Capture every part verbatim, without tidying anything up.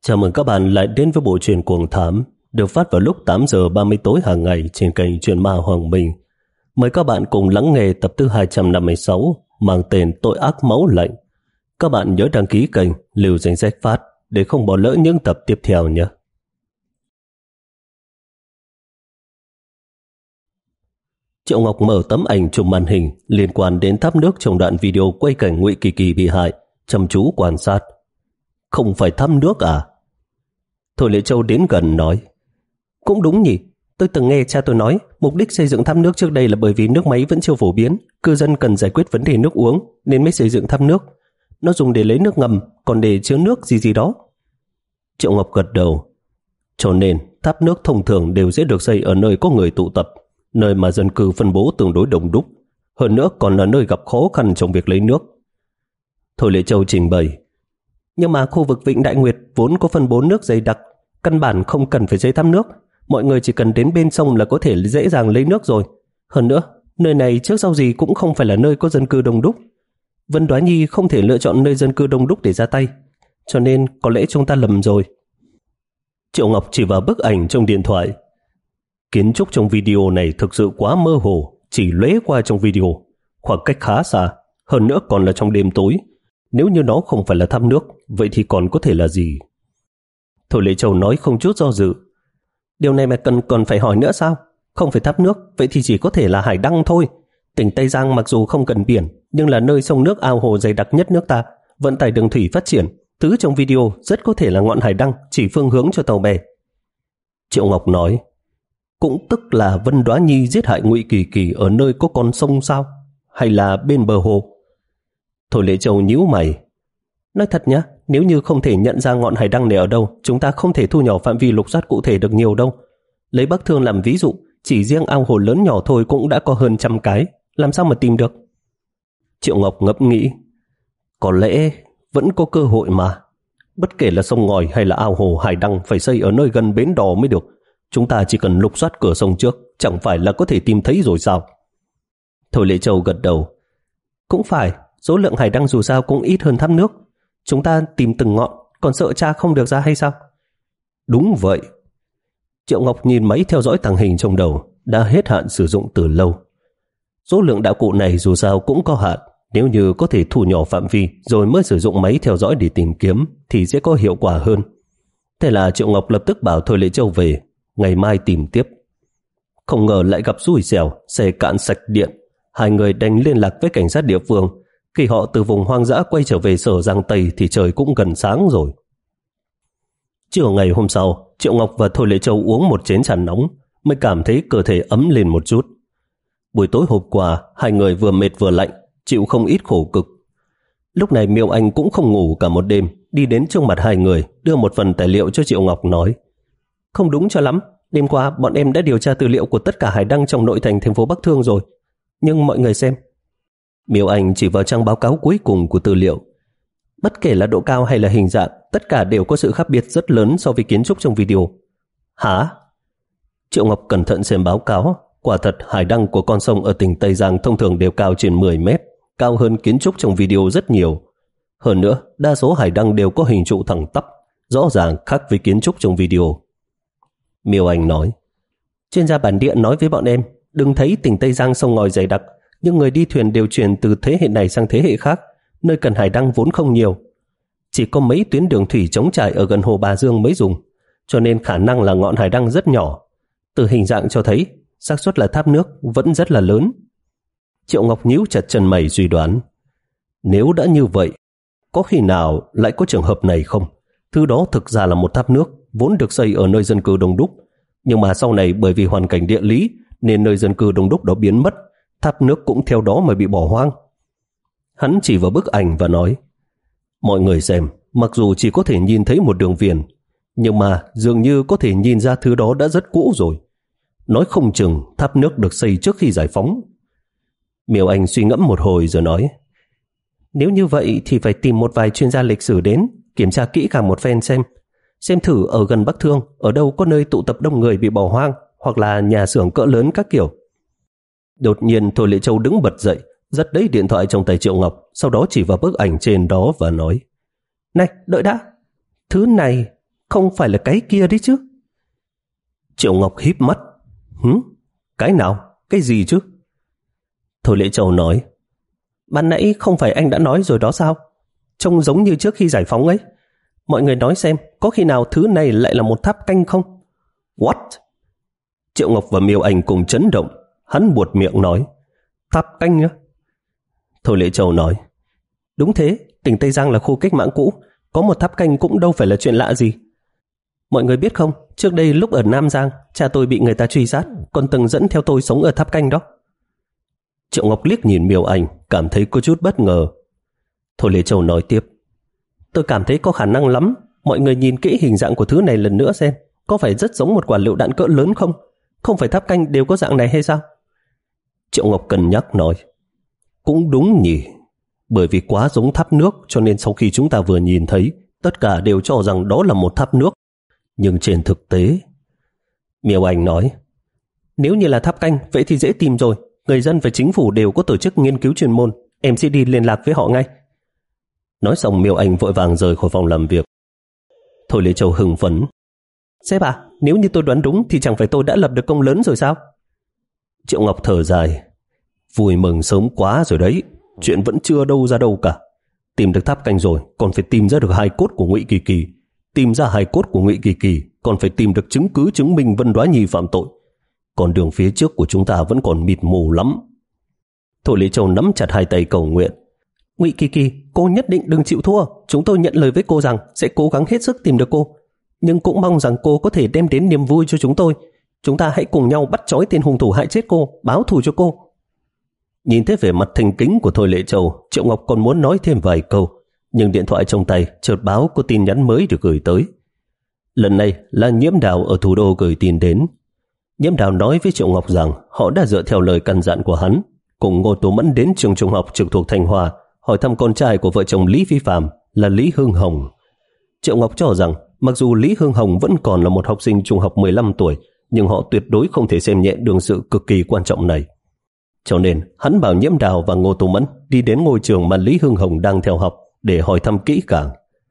Chào mừng các bạn lại đến với bộ truyện Cuồng Thám, được phát vào lúc tám giờ ba mươi tối hàng ngày trên kênh Truyện Ma Hoàng Minh. Mời các bạn cùng lắng nghe tập thứ hai trăm năm mươi sáu mang tên Tội Ác Máu Lạnh. Các bạn nhớ đăng ký kênh, lưu danh sách phát để không bỏ lỡ những tập tiếp theo nhé. Triệu Ngọc mở tấm ảnh chụp màn hình liên quan đến tháp nước trong đoạn video quay cảnh Ngụy Kỳ Kỳ bị hại, chăm chú quan sát. Không phải tháp nước à? Thôi Lệ Châu đến gần nói, cũng đúng nhỉ, tôi từng nghe cha tôi nói mục đích xây dựng tháp nước trước đây là bởi vì nước máy vẫn chưa phổ biến, cư dân cần giải quyết vấn đề nước uống nên mới xây dựng tháp nước. Nó dùng để lấy nước ngầm, còn để chứa nước gì gì đó. Triệu Ngọc gật đầu. Cho nên tháp nước thông thường đều sẽ được xây ở nơi có người tụ tập, nơi mà dân cư phân bố tương đối đông đúc, hơn nữa còn là nơi gặp khó khăn trong việc lấy nước. Thôi Lệ Châu trình bày, nhưng mà khu vực Vịnh Đại Nguyệt vốn có phân bố nước dày đặc, căn bản không cần phải xây tháp nước, mọi người chỉ cần đến bên sông là có thể dễ dàng lấy nước rồi. Hơn nữa, nơi này trước sau gì cũng không phải là nơi có dân cư đông đúc. Vân Đoá Nhi không thể lựa chọn nơi dân cư đông đúc để ra tay, cho nên có lẽ chúng ta lầm rồi. Triệu Ngọc chỉ vào bức ảnh trong điện thoại. Kiến trúc trong video này thực sự quá mơ hồ, chỉ lóe qua trong video, khoảng cách khá xa, hơn nữa còn là trong đêm tối. Nếu như nó không phải là tháp nước, vậy thì còn có thể là gì? Thôi Lệ Châu nói không chút do dự. Điều này mà cần còn phải hỏi nữa sao? Không phải tháp nước, vậy thì chỉ có thể là hải đăng thôi. Tỉnh Tây Giang mặc dù không cần biển, nhưng là nơi sông nước ao hồ dày đặc nhất nước ta, vận tải đường thủy phát triển. Thứ trong video rất có thể là ngọn hải đăng chỉ phương hướng cho tàu bè. Triệu Ngọc nói, cũng tức là Vân Đoá Nhi giết hại Ngụy Kỳ Kỳ ở nơi có con sông sao? Hay là bên bờ hồ? Thôi Lệ Châu nhíu mày. Nói thật nhá, nếu như không thể nhận ra ngọn hải đăng này ở đâu, chúng ta không thể thu nhỏ phạm vi lục soát cụ thể được nhiều đâu. Lấy Bắc Thương làm ví dụ, chỉ riêng ao hồ lớn nhỏ thôi cũng đã có hơn trăm cái, làm sao mà tìm được? Triệu Ngọc ngẫm nghĩ, có lẽ vẫn có cơ hội mà. Bất kể là sông ngòi hay là ao hồ, hải đăng phải xây ở nơi gần bến đò mới được. Chúng ta chỉ cần lục soát cửa sông trước, chẳng phải là có thể tìm thấy rồi sao? Thôi Lệ Châu gật đầu. Cũng phải, số lượng hải đăng dù sao cũng ít hơn tháp nước. Chúng ta tìm từng ngọn, còn sợ tra không được ra hay sao? Đúng vậy. Triệu Ngọc nhìn máy theo dõi tàng hình trong đầu, đã hết hạn sử dụng từ lâu. Số lượng đạo cụ này dù sao cũng có hạn, nếu như có thể thu nhỏ phạm vi rồi mới sử dụng máy theo dõi để tìm kiếm thì sẽ có hiệu quả hơn. Thế là Triệu Ngọc lập tức bảo Thôi Lệ Châu về, ngày mai tìm tiếp. Không ngờ lại gặp xui xẻo, xe cạn sạch điện. Hai người đành liên lạc với cảnh sát địa phương. Khi họ từ vùng hoang dã quay trở về sở Giang Tây thì trời cũng gần sáng rồi. Chiều ngày hôm sau, Triệu Ngọc và Thôi Lệ Châu uống một chén trà nóng mới cảm thấy cơ thể ấm lên một chút. Buổi tối hôm qua, hai người vừa mệt vừa lạnh, chịu không ít khổ cực. Lúc này Miêu Anh cũng không ngủ cả một đêm, đi đến trước mặt hai người, đưa một phần tài liệu cho Triệu Ngọc nói, không đúng cho lắm, đêm qua bọn em đã điều tra tư liệu của tất cả hải đăng trong nội thành thành phố Bắc Thương rồi. Nhưng mọi người xem. Miêu Anh chỉ vào trang báo cáo cuối cùng của tư liệu. Bất kể là độ cao hay là hình dạng, tất cả đều có sự khác biệt rất lớn so với kiến trúc trong video. Hả? Triệu Ngọc cẩn thận xem báo cáo. Quả thật hải đăng của con sông ở tỉnh Tây Giang thông thường đều cao trên mười mét, cao hơn kiến trúc trong video rất nhiều. Hơn nữa, đa số hải đăng đều có hình trụ thẳng tắp, rõ ràng khác với kiến trúc trong video. Miêu Anh nói, chuyên gia bản địa nói với bọn em, đừng thấy tỉnh Tây Giang sông ngòi dày đặc, nhưng người đi thuyền đều chuyển từ thế hệ này sang thế hệ khác, nơi cần hải đăng vốn không nhiều. Chỉ có mấy tuyến đường thủy trống trải ở gần hồ Bà Dương mới dùng, cho nên khả năng là ngọn hải đăng rất nhỏ. Từ hình dạng cho thấy, xác suất là tháp nước vẫn rất là lớn. Triệu Ngọc nhíu chặt chân mày suy đoán, nếu đã như vậy, có khi nào lại có trường hợp này không? Thứ đó thực ra là một tháp nước, vốn được xây ở nơi dân cư đông đúc, nhưng mà sau này bởi vì hoàn cảnh địa lý nên nơi dân cư đông đúc đó biến mất, tháp nước cũng theo đó mà bị bỏ hoang. Hắn chỉ vào bức ảnh và nói, mọi người xem, mặc dù chỉ có thể nhìn thấy một đường viền, nhưng mà dường như có thể nhìn ra thứ đó đã rất cũ rồi. Nói không chừng tháp nước được xây trước khi giải phóng. Miêu Anh suy ngẫm một hồi rồi nói, nếu như vậy thì phải tìm một vài chuyên gia lịch sử đến, kiểm tra kỹ càng một phen xem, xem thử ở gần Bắc Thương, ở đâu có nơi tụ tập đông người bị bỏ hoang, hoặc là nhà xưởng cỡ lớn các kiểu. Đột nhiên Thôi Lệ Châu đứng bật dậy, giật lấy điện thoại trong tay Triệu Ngọc, sau đó chỉ vào bức ảnh trên đó và nói, này, đợi đã, thứ này không phải là cái kia đấy chứ? Triệu Ngọc híp mắt. Hứ? Cái nào? Cái gì chứ? Thôi Lễ Châu nói, ban nãy không phải anh đã nói rồi đó sao? Trông giống như trước khi giải phóng ấy. Mọi người nói xem, có khi nào thứ này lại là một tháp canh không? What? Triệu Ngọc và Miêu Anh cùng chấn động. Hắn buột miệng nói, tháp canh á? Thôi Lễ Châu nói, đúng thế, tỉnh Tây Giang là khu cách mạng cũ, có một tháp canh cũng đâu phải là chuyện lạ gì. Mọi người biết không, trước đây lúc ở Nam Giang, cha tôi bị người ta truy sát, còn từng dẫn theo tôi sống ở tháp canh đó. Triệu Ngọc liếc nhìn Miêu Anh, cảm thấy có chút bất ngờ. Thôi Lễ Châu nói tiếp, tôi cảm thấy có khả năng lắm. Mọi người nhìn kỹ hình dạng của thứ này lần nữa xem, có phải rất giống một quả lựu đạn cỡ lớn không? Không phải tháp canh đều có dạng này hay sao? Triệu Ngọc cân nhắc nói, cũng đúng nhỉ, bởi vì quá giống tháp nước cho nên sau khi chúng ta vừa nhìn thấy, tất cả đều cho rằng đó là một tháp nước. Nhưng trên thực tế... Miêu Anh nói, nếu như là tháp canh, vậy thì dễ tìm rồi. Người dân và chính phủ đều có tổ chức nghiên cứu chuyên môn, em sẽ đi liên lạc với họ ngay. Nói xong Miêu Anh vội vàng rời khỏi phòng làm việc. Thôi Lễ Châu hưng phấn, sếp à, nếu như tôi đoán đúng thì chẳng phải tôi đã lập được công lớn rồi sao? Triệu Ngọc thở dài, vui mừng sớm quá rồi đấy, chuyện vẫn chưa đâu ra đâu cả. Tìm được tháp canh rồi, còn phải tìm ra được hài cốt của Ngụy Kỳ Kỳ. Tìm ra hài cốt của Ngụy Kỳ Kỳ, còn phải tìm được chứng cứ chứng minh Vân Đoá Nhi phạm tội. Còn đường phía trước của chúng ta vẫn còn mịt mù lắm. Thôi Lễ Châu nắm chặt hai tay cầu nguyện, Ngụy Kỳ Kỳ, cô nhất định đừng chịu thua. Chúng tôi nhận lời với cô rằng sẽ cố gắng hết sức tìm được cô, nhưng cũng mong rằng cô có thể đem đến niềm vui cho chúng tôi. Chúng ta hãy cùng nhau bắt trói tên hung thủ hại chết cô, báo thù cho cô. Nhìn thấy vẻ mặt thành kính của Thôi Lễ Châu, Triệu Ngọc còn muốn nói thêm vài câu, nhưng điện thoại trong tay chợt báo có tin nhắn mới được gửi tới. Lần này là Nhiễm Đào ở thủ đô gửi tin đến. Nhiễm Đào nói với Triệu Ngọc rằng họ đã dựa theo lời căn dặn của hắn, cùng Ngô Tố Mẫn đến trường trung học trực thuộc Thanh Hoa hỏi thăm con trai của vợ chồng Lý Phi Phạm là Lý Hương Hồng. Triệu Ngọc cho rằng mặc dù Lý Hương Hồng vẫn còn là một học sinh trung học mười lăm tuổi, nhưng họ tuyệt đối không thể xem nhẹ đương sự cực kỳ quan trọng này. Cho nên hắn bảo Nhiễm Đào và Ngô Tố Mẫn đi đến ngôi trường mà Lý Hương Hồng đang theo học để hỏi thăm kỹ càng.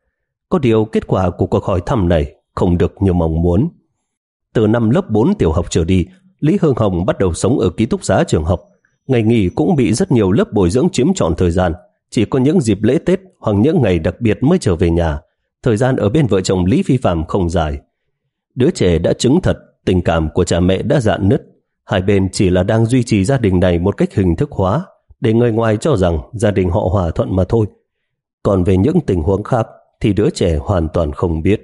Có điều kết quả của cuộc hỏi thăm này không được như mong muốn. Từ năm lớp bốn tiểu học trở đi, Lý Hương Hồng bắt đầu sống ở ký túc xá trường học. Ngày nghỉ cũng bị rất nhiều lớp bồi dưỡng chiếm trọn thời gian. Chỉ có những dịp lễ Tết hoặc những ngày đặc biệt mới trở về nhà. Thời gian ở bên vợ chồng Lý Phi Phạm không dài. Đứa trẻ đã chứng thật, tình cảm của cha mẹ đã rạn nứt. Hai bên chỉ là đang duy trì gia đình này một cách hình thức hóa, để người ngoài cho rằng gia đình họ hòa thuận mà thôi. Còn về những tình huống khác thì đứa trẻ hoàn toàn không biết.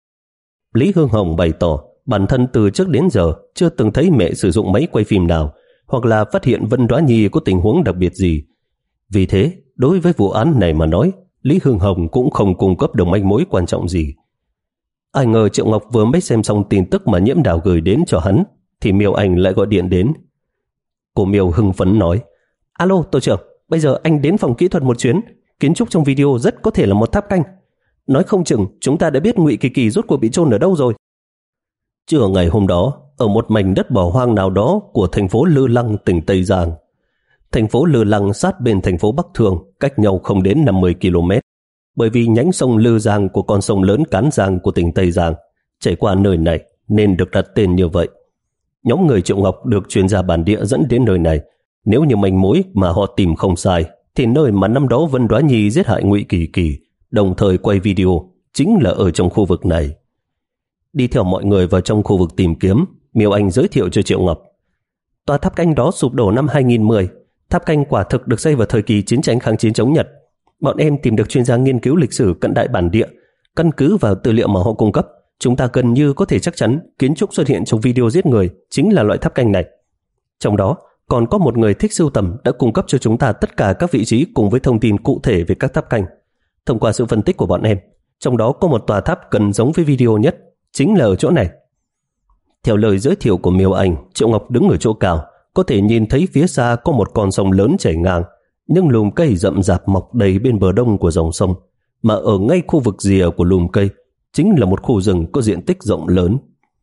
Lý Hương Hồng bày tỏ bản thân từ trước đến giờ chưa từng thấy mẹ sử dụng máy quay phim nào, hoặc là phát hiện Vân Đoá Nhi có tình huống đặc biệt gì. Vì thế, đối với vụ án này mà nói, Lý Hương Hồng cũng không cung cấp được manh mối quan trọng gì. Ai ngờ Triệu Ngọc vừa mới xem xong tin tức mà Nhiễm Đào gửi đến cho hắn, thì Miêu Anh lại gọi điện đến. Cô Miêu hưng phấn nói, alo tổ trưởng, bây giờ anh đến phòng kỹ thuật một chuyến. Kiến trúc trong video rất có thể là một tháp canh. Nói không chừng chúng ta đã biết Ngụy Kỳ Kỳ rốt cuộc bị chôn ở đâu rồi. Trưa ngày hôm đó, ở một mảnh đất bỏ hoang nào đó của thành phố Lư Lăng, tỉnh Tây Giang. Thành phố Lư Lăng sát bên thành phố Bắc Thương, cách nhau không đến năm mươi ki lô mét. Bởi vì nhánh sông Lư Giang của con sông lớn Cán Giang của tỉnh Tây Giang chảy qua nơi này nên được đặt tên như vậy. Nhóm người Triệu Ngọc được chuyên gia bản địa dẫn đến nơi này. Nếu như manh mối mà họ tìm không sai, thì nơi mà năm đó Vân Đoá Nhi giết hại Ngụy Kỳ Kỳ, đồng thời quay video, chính là ở trong khu vực này. Đi theo mọi người vào trong khu vực tìm kiếm, Miêu Anh giới thiệu cho Triệu Ngọc. Tòa tháp canh đó sụp đổ năm hai nghìn mười. Tháp canh quả thực được xây vào thời kỳ chiến tranh kháng chiến chống Nhật. Bọn em tìm được chuyên gia nghiên cứu lịch sử cận đại bản địa. Căn cứ vào tư liệu mà họ cung cấp, chúng ta gần như có thể chắc chắn kiến trúc xuất hiện trong video giết người chính là loại tháp canh này. Trong đó, còn có một người thích sưu tầm đã cung cấp cho chúng ta tất cả các vị trí cùng với thông tin cụ thể về các tháp canh. Thông qua sự phân tích của bọn em, trong đó có một tòa tháp gần giống với video nhất, chính là ở chỗ này. Theo lời giới thiệu của Miêu Anh, Triệu Ngọc đứng ở chỗ cao, có thể nhìn thấy phía xa có một con sông lớn chảy ngang, nhưng lùm cây rậm rạp mọc đầy bên bờ đông của dòng sông, mà ở ngay khu vực rìa của lùm cây chính là một khu rừng có diện tích rộng lớn.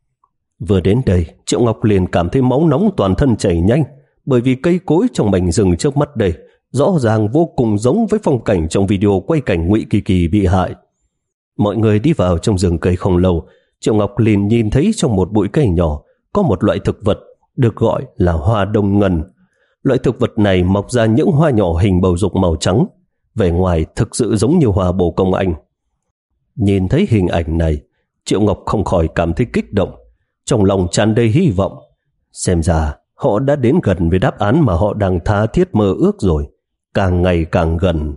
Vừa đến đây, Triệu Ngọc liền cảm thấy máu nóng toàn thân chảy nhanh, bởi vì cây cối trong mảnh rừng trước mắt đây rõ ràng vô cùng giống với phong cảnh trong video quay cảnh Ngụy Kỳ Kỳ bị hại. Mọi người đi vào trong rừng cây không lâu, Triệu Ngọc liền nhìn thấy trong một bụi cây nhỏ có một loại thực vật được gọi là hoa đông ngân. Loại thực vật này mọc ra những hoa nhỏ hình bầu dục màu trắng, vẻ ngoài thực sự giống như hoa bồ công anh. Nhìn thấy hình ảnh này, Triệu Ngọc không khỏi cảm thấy kích động, trong lòng tràn đầy hy vọng. Xem ra họ đã đến gần với đáp án mà họ đang tha thiết mơ ước rồi, càng ngày càng gần.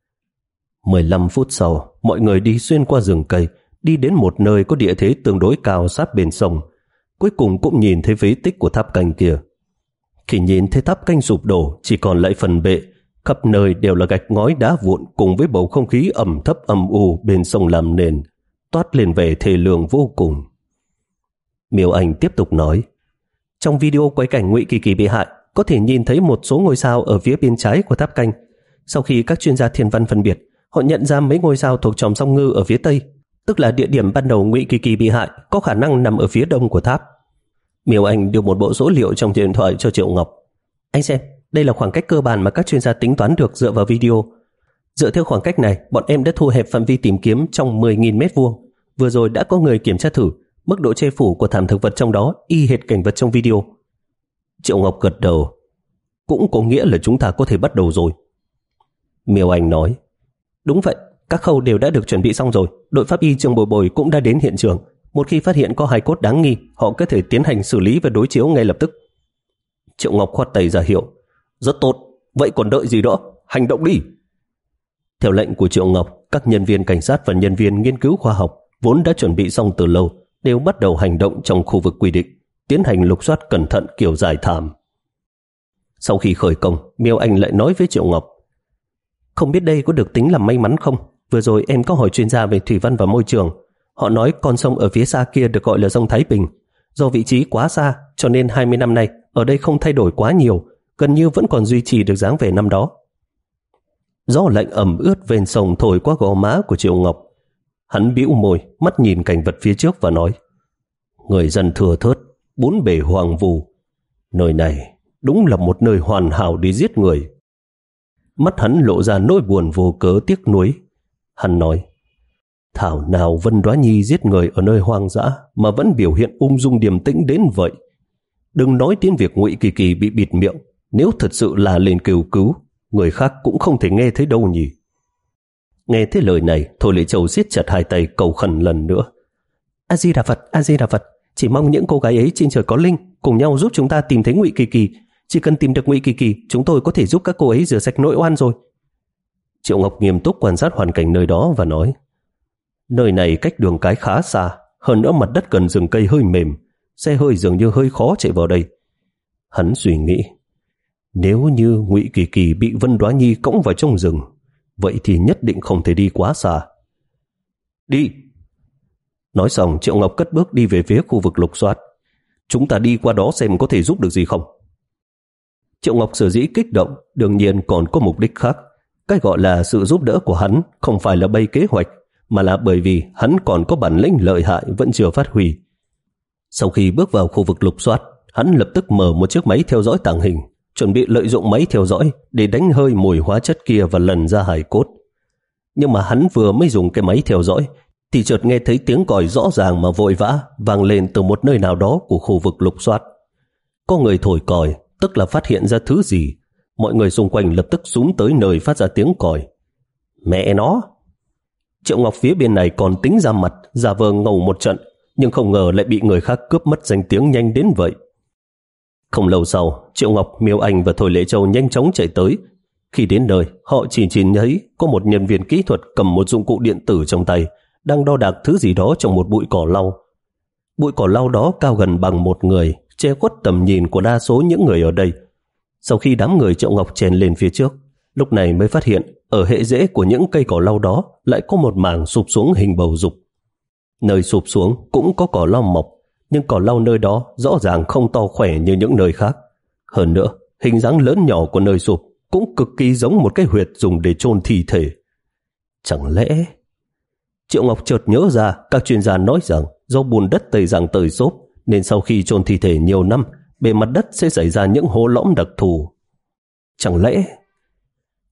mười lăm phút sau, mọi người đi xuyên qua rừng cây, đi đến một nơi có địa thế tương đối cao sát bên sông. Cuối cùng cũng nhìn thấy vết tích của tháp canh kia. Khi nhìn thấy tháp canh sụp đổ, chỉ còn lại phần bệ, khắp nơi đều là gạch ngói đá vụn cùng với bầu không khí ẩm thấp âm u bên sông làm nền, toát lên vẻ thê lương vô cùng. Miêu Anh tiếp tục nói, trong video quay cảnh Ngụy Kỳ Kỳ bị hại, có thể nhìn thấy một số ngôi sao ở phía bên trái của tháp canh. Sau khi các chuyên gia thiên văn phân biệt, họ nhận ra mấy ngôi sao thuộc chòm song Ngư ở phía tây, tức là địa điểm ban đầu Ngụy Kỳ Kỳ bị hại có khả năng nằm ở phía đông của tháp. Miêu Anh đưa một bộ số liệu trong điện thoại cho Triệu Ngọc. Anh xem, đây là khoảng cách cơ bản mà các chuyên gia tính toán được dựa vào video. Dựa theo khoảng cách này, bọn em đã thu hẹp phạm vi tìm kiếm trong mười nghìn mét vuông. Vừa rồi đã có người kiểm tra thử, mức độ che phủ của thảm thực vật trong đó y hệt cảnh vật trong video. Triệu Ngọc gật đầu. Cũng có nghĩa là chúng ta có thể bắt đầu rồi. Miêu Anh nói, đúng vậy, các khâu đều đã được chuẩn bị xong rồi. Đội pháp y Trường Bồi Bồi cũng đã đến hiện trường. Một khi phát hiện có hài cốt đáng nghi, họ có thể tiến hành xử lý và đối chiếu ngay lập tức. Triệu Ngọc khoát tay ra hiệu. Rất tốt, vậy còn đợi gì nữa, hành động đi. Theo lệnh của Triệu Ngọc, các nhân viên cảnh sát và nhân viên nghiên cứu khoa học vốn đã chuẩn bị xong từ lâu đều bắt đầu hành động trong khu vực quy định, tiến hành lục soát cẩn thận kiểu giải thảm. Sau khi khởi công, Miêu Anh lại nói với Triệu Ngọc, không biết đây có được tính là may mắn không? Vừa rồi em có hỏi chuyên gia về thủy văn và môi trường. Họ nói con sông ở phía xa kia được gọi là sông Thái Bình. Do vị trí quá xa, cho nên hai mươi năm nay ở đây không thay đổi quá nhiều, gần như vẫn còn duy trì được dáng vẻ năm đó. Gió lạnh ẩm ướt ven sông thổi qua gò má của Triệu Ngọc. Hắn bĩu môi, mắt nhìn cảnh vật phía trước và nói, người dân thừa thớt, bốn bề hoang vu. Nơi này đúng là một nơi hoàn hảo để giết người. Mắt hắn lộ ra nỗi buồn vô cớ tiếc nuối. Hắn nói, thảo nào Vân Đoá Nhi giết người ở nơi hoang dã mà vẫn biểu hiện ung dung điềm tĩnh đến vậy. Đừng nói đến việc Ngụy Kỳ Kỳ bị bịt miệng, nếu thật sự là lên kêu cứu, người khác cũng không thể nghe thấy đâu nhỉ. Nghe thấy lời này, Thôi Lệ Châu siết chặt hai tay cầu khẩn lần nữa. A Di Đà Phật, A Di Đà Phật, chỉ mong những cô gái ấy trên trời có linh cùng nhau giúp chúng ta tìm thấy Ngụy Kỳ Kỳ. Chỉ cần tìm được Ngụy Kỳ Kỳ, chúng tôi có thể giúp các cô ấy rửa sạch nỗi oan rồi. Triệu Ngọc nghiêm túc quan sát hoàn cảnh nơi đó và nói, nơi này cách đường cái khá xa, hơn nữa mặt đất gần rừng cây hơi mềm, xe hơi dường như hơi khó chạy vào đây. Hắn suy nghĩ, nếu như Ngụy Kỳ Kỳ bị Vân Đoá Nhi cõng vào trong rừng, vậy thì nhất định không thể đi quá xa. Đi! Nói xong, Triệu Ngọc cất bước đi về phía khu vực lục soát. Chúng ta đi qua đó xem có thể giúp được gì không. Triệu Ngọc sở dĩ kích động, đương nhiên còn có mục đích khác. Cái gọi là sự giúp đỡ của hắn không phải là bày kế hoạch, mà là bởi vì hắn còn có bản lĩnh lợi hại vẫn chưa phát huy. Sau khi bước vào khu vực lục soát, hắn lập tức mở một chiếc máy theo dõi tàng hình, chuẩn bị lợi dụng máy theo dõi để đánh hơi mùi hóa chất kia và lần ra hài cốt. Nhưng mà hắn vừa mới dùng cái máy theo dõi thì chợt nghe thấy tiếng còi rõ ràng mà vội vã vang lên từ một nơi nào đó của khu vực lục soát. Có người thổi còi, tức là phát hiện ra thứ gì. Mọi người xung quanh lập tức xúm tới nơi phát ra tiếng còi. Mẹ nó! Triệu Ngọc phía bên này còn tính ra mặt, giả vờ ngầu một trận, nhưng không ngờ lại bị người khác cướp mất danh tiếng nhanh đến vậy. Không lâu sau, Triệu Ngọc, Miêu Anh và Thôi Lệ Châu nhanh chóng chạy tới. Khi đến nơi, họ chỉ chỉ thấy có một nhân viên kỹ thuật cầm một dụng cụ điện tử trong tay, đang đo đạc thứ gì đó trong một bụi cỏ lau. Bụi cỏ lau đó cao gần bằng một người, che khuất tầm nhìn của đa số những người ở đây. Sau khi đám người Triệu Ngọc chèn lên phía trước, lúc này mới phát hiện ở hệ rễ của những cây cỏ lau đó lại có một mảng sụp xuống hình bầu dục. Nơi sụp xuống cũng có cỏ lau mọc, nhưng cỏ lau nơi đó rõ ràng không to khỏe như những nơi khác. Hơn nữa, hình dáng lớn nhỏ của nơi sụp cũng cực kỳ giống một cái huyệt dùng để chôn thi thể. Chẳng lẽ... Triệu Ngọc chợt nhớ ra các chuyên gia nói rằng do bùn đất Tây Giang tơi xốp nên sau khi chôn thi thể nhiều năm, bề mặt đất sẽ xảy ra những hố lõm đặc thù. Chẳng lẽ...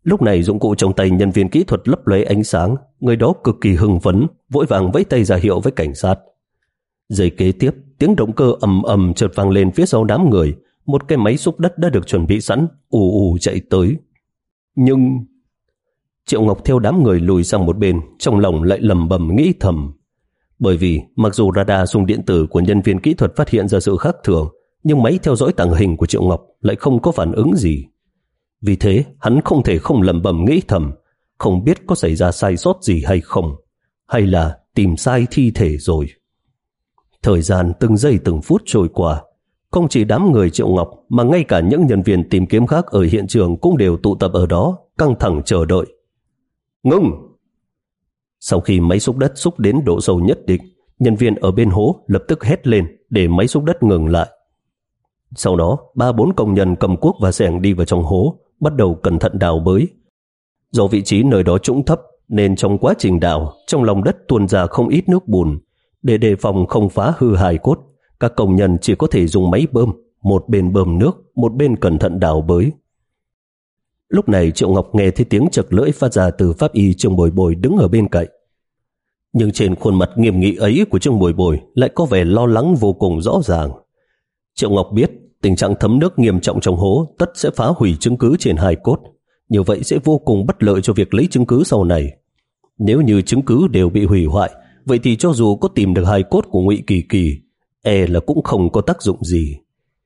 Lúc này dụng cụ trong tay nhân viên kỹ thuật lấp lóe ánh sáng, người đó cực kỳ hưng phấn, vội vàng vẫy tay ra hiệu với cảnh sát. Giây kế tiếp, tiếng động cơ ầm ầm chợt vang lên phía sau đám người, một cái máy xúc đất đã được chuẩn bị sẵn, ù ù chạy tới. Nhưng Triệu Ngọc theo đám người lùi sang một bên, trong lòng lại lầm bầm nghĩ thầm. Bởi vì mặc dù radar xung điện tử của nhân viên kỹ thuật phát hiện ra sự khác thường, nhưng máy theo dõi tàng hình của Triệu Ngọc lại không có phản ứng gì. Vì thế, hắn không thể không lầm bầm nghĩ thầm, không biết có xảy ra sai sót gì hay không, hay là tìm sai thi thể rồi. Thời gian từng giây từng phút trôi qua, không chỉ đám người Triệu Ngọc mà ngay cả những nhân viên tìm kiếm khác ở hiện trường cũng đều tụ tập ở đó, căng thẳng chờ đợi. Ngưng! Sau khi máy xúc đất xúc đến độ sâu nhất định, nhân viên ở bên hố lập tức hét lên để máy xúc đất ngừng lại. Sau đó, ba bốn công nhân cầm cuốc và xẻng đi vào trong hố, bắt đầu cẩn thận đào bới. Do vị trí nơi đó trũng thấp, nên trong quá trình đào, trong lòng đất tuôn ra không ít nước bùn. Để đề phòng không phá hư hài cốt, các công nhân chỉ có thể dùng máy bơm, một bên bơm nước, một bên cẩn thận đào bới. Lúc này Triệu Ngọc nghe thấy tiếng chật lưỡi phát ra từ pháp y Trương Bồi Bồi đứng ở bên cạnh. Nhưng trên khuôn mặt nghiêm nghị ấy của Trương Bồi Bồi lại có vẻ lo lắng vô cùng rõ ràng. Triệu Ngọc biết tình trạng thấm nước nghiêm trọng trong hố tất sẽ phá hủy chứng cứ trên hài cốt, như vậy sẽ vô cùng bất lợi cho việc lấy chứng cứ sau này. Nếu như chứng cứ đều bị hủy hoại, vậy thì cho dù có tìm được hài cốt của Ngụy Kỳ Kỳ, e là cũng không có tác dụng gì.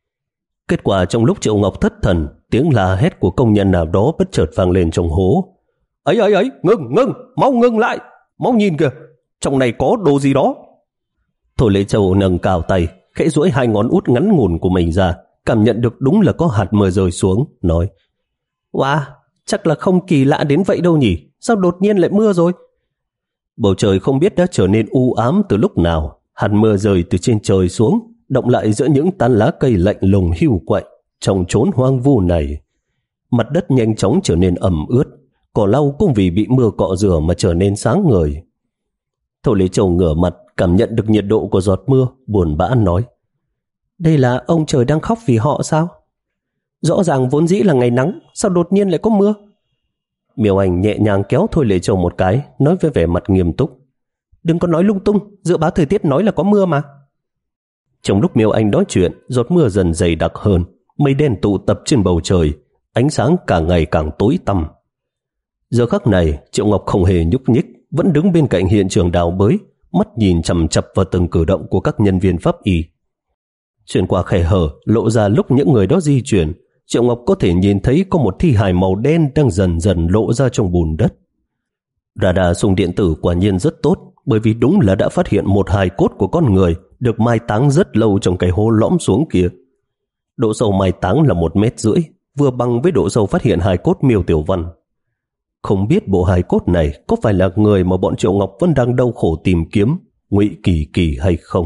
Kết quả trong lúc Triệu Ngọc thất thần, tiếng la hét của công nhân nào đó bất chợt vang lên trong hố. Ấy ấy ấy, ngưng, ngưng, mau ngưng lại, mau nhìn kìa, trong này có đồ gì đó. Thôi Lệ Châu nâng cao tay, khẽ duỗi hai ngón út ngắn ngủn của mình ra, cảm nhận được đúng là có hạt mưa rơi xuống, nói: Wow, chắc là không kỳ lạ đến vậy đâu nhỉ, sao đột nhiên lại mưa rồi? Bầu trời không biết đã trở nên u ám từ lúc nào, hạt mưa rơi từ trên trời xuống, động lại giữa những tán lá cây lạnh lùng hiu quạnh trong chốn hoang vu này. Mặt đất nhanh chóng trở nên ẩm ướt, cỏ lau cũng vì bị mưa cọ rửa mà trở nên sáng ngời. Thôi Lê Châu ngửa mặt, cảm nhận được nhiệt độ của giọt mưa, buồn bã nói: Đây là ông trời đang khóc vì họ sao? Rõ ràng vốn dĩ là ngày nắng, sao đột nhiên lại có mưa? Miêu Anh nhẹ nhàng kéo Thôi Lê Châu một cái, nói với vẻ mặt nghiêm túc: Đừng có nói lung tung, dự báo thời tiết nói là có mưa mà. Trong lúc Miêu Anh nói chuyện, giọt mưa dần dày đặc hơn, mây đen tụ tập trên bầu trời, ánh sáng càng ngày càng tối tăm. Giờ khắc này, Triệu Ngọc không hề nhúc nhích, vẫn đứng bên cạnh hiện trường đào bới, mắt nhìn chằm chằm vào từng cử động của các nhân viên pháp y. Xuyên qua khe hở lộ ra lúc những người đó di chuyển, Triệu Ngọc có thể nhìn thấy có một thi hài màu đen đang dần dần lộ ra trong bùn đất. Radar xung điện tử quả nhiên rất tốt, bởi vì đúng là đã phát hiện một hài cốt của con người được mai táng rất lâu trong cái hố lõm xuống kia. Độ sâu mai táng là một mét rưỡi, vừa bằng với độ sâu phát hiện hài cốt Miêu Tiểu Văn. Không biết bộ hài cốt này có phải là người mà bọn Triệu Ngọc vẫn đang đau khổ tìm kiếm, Ngụy Kỳ Kỳ hay không?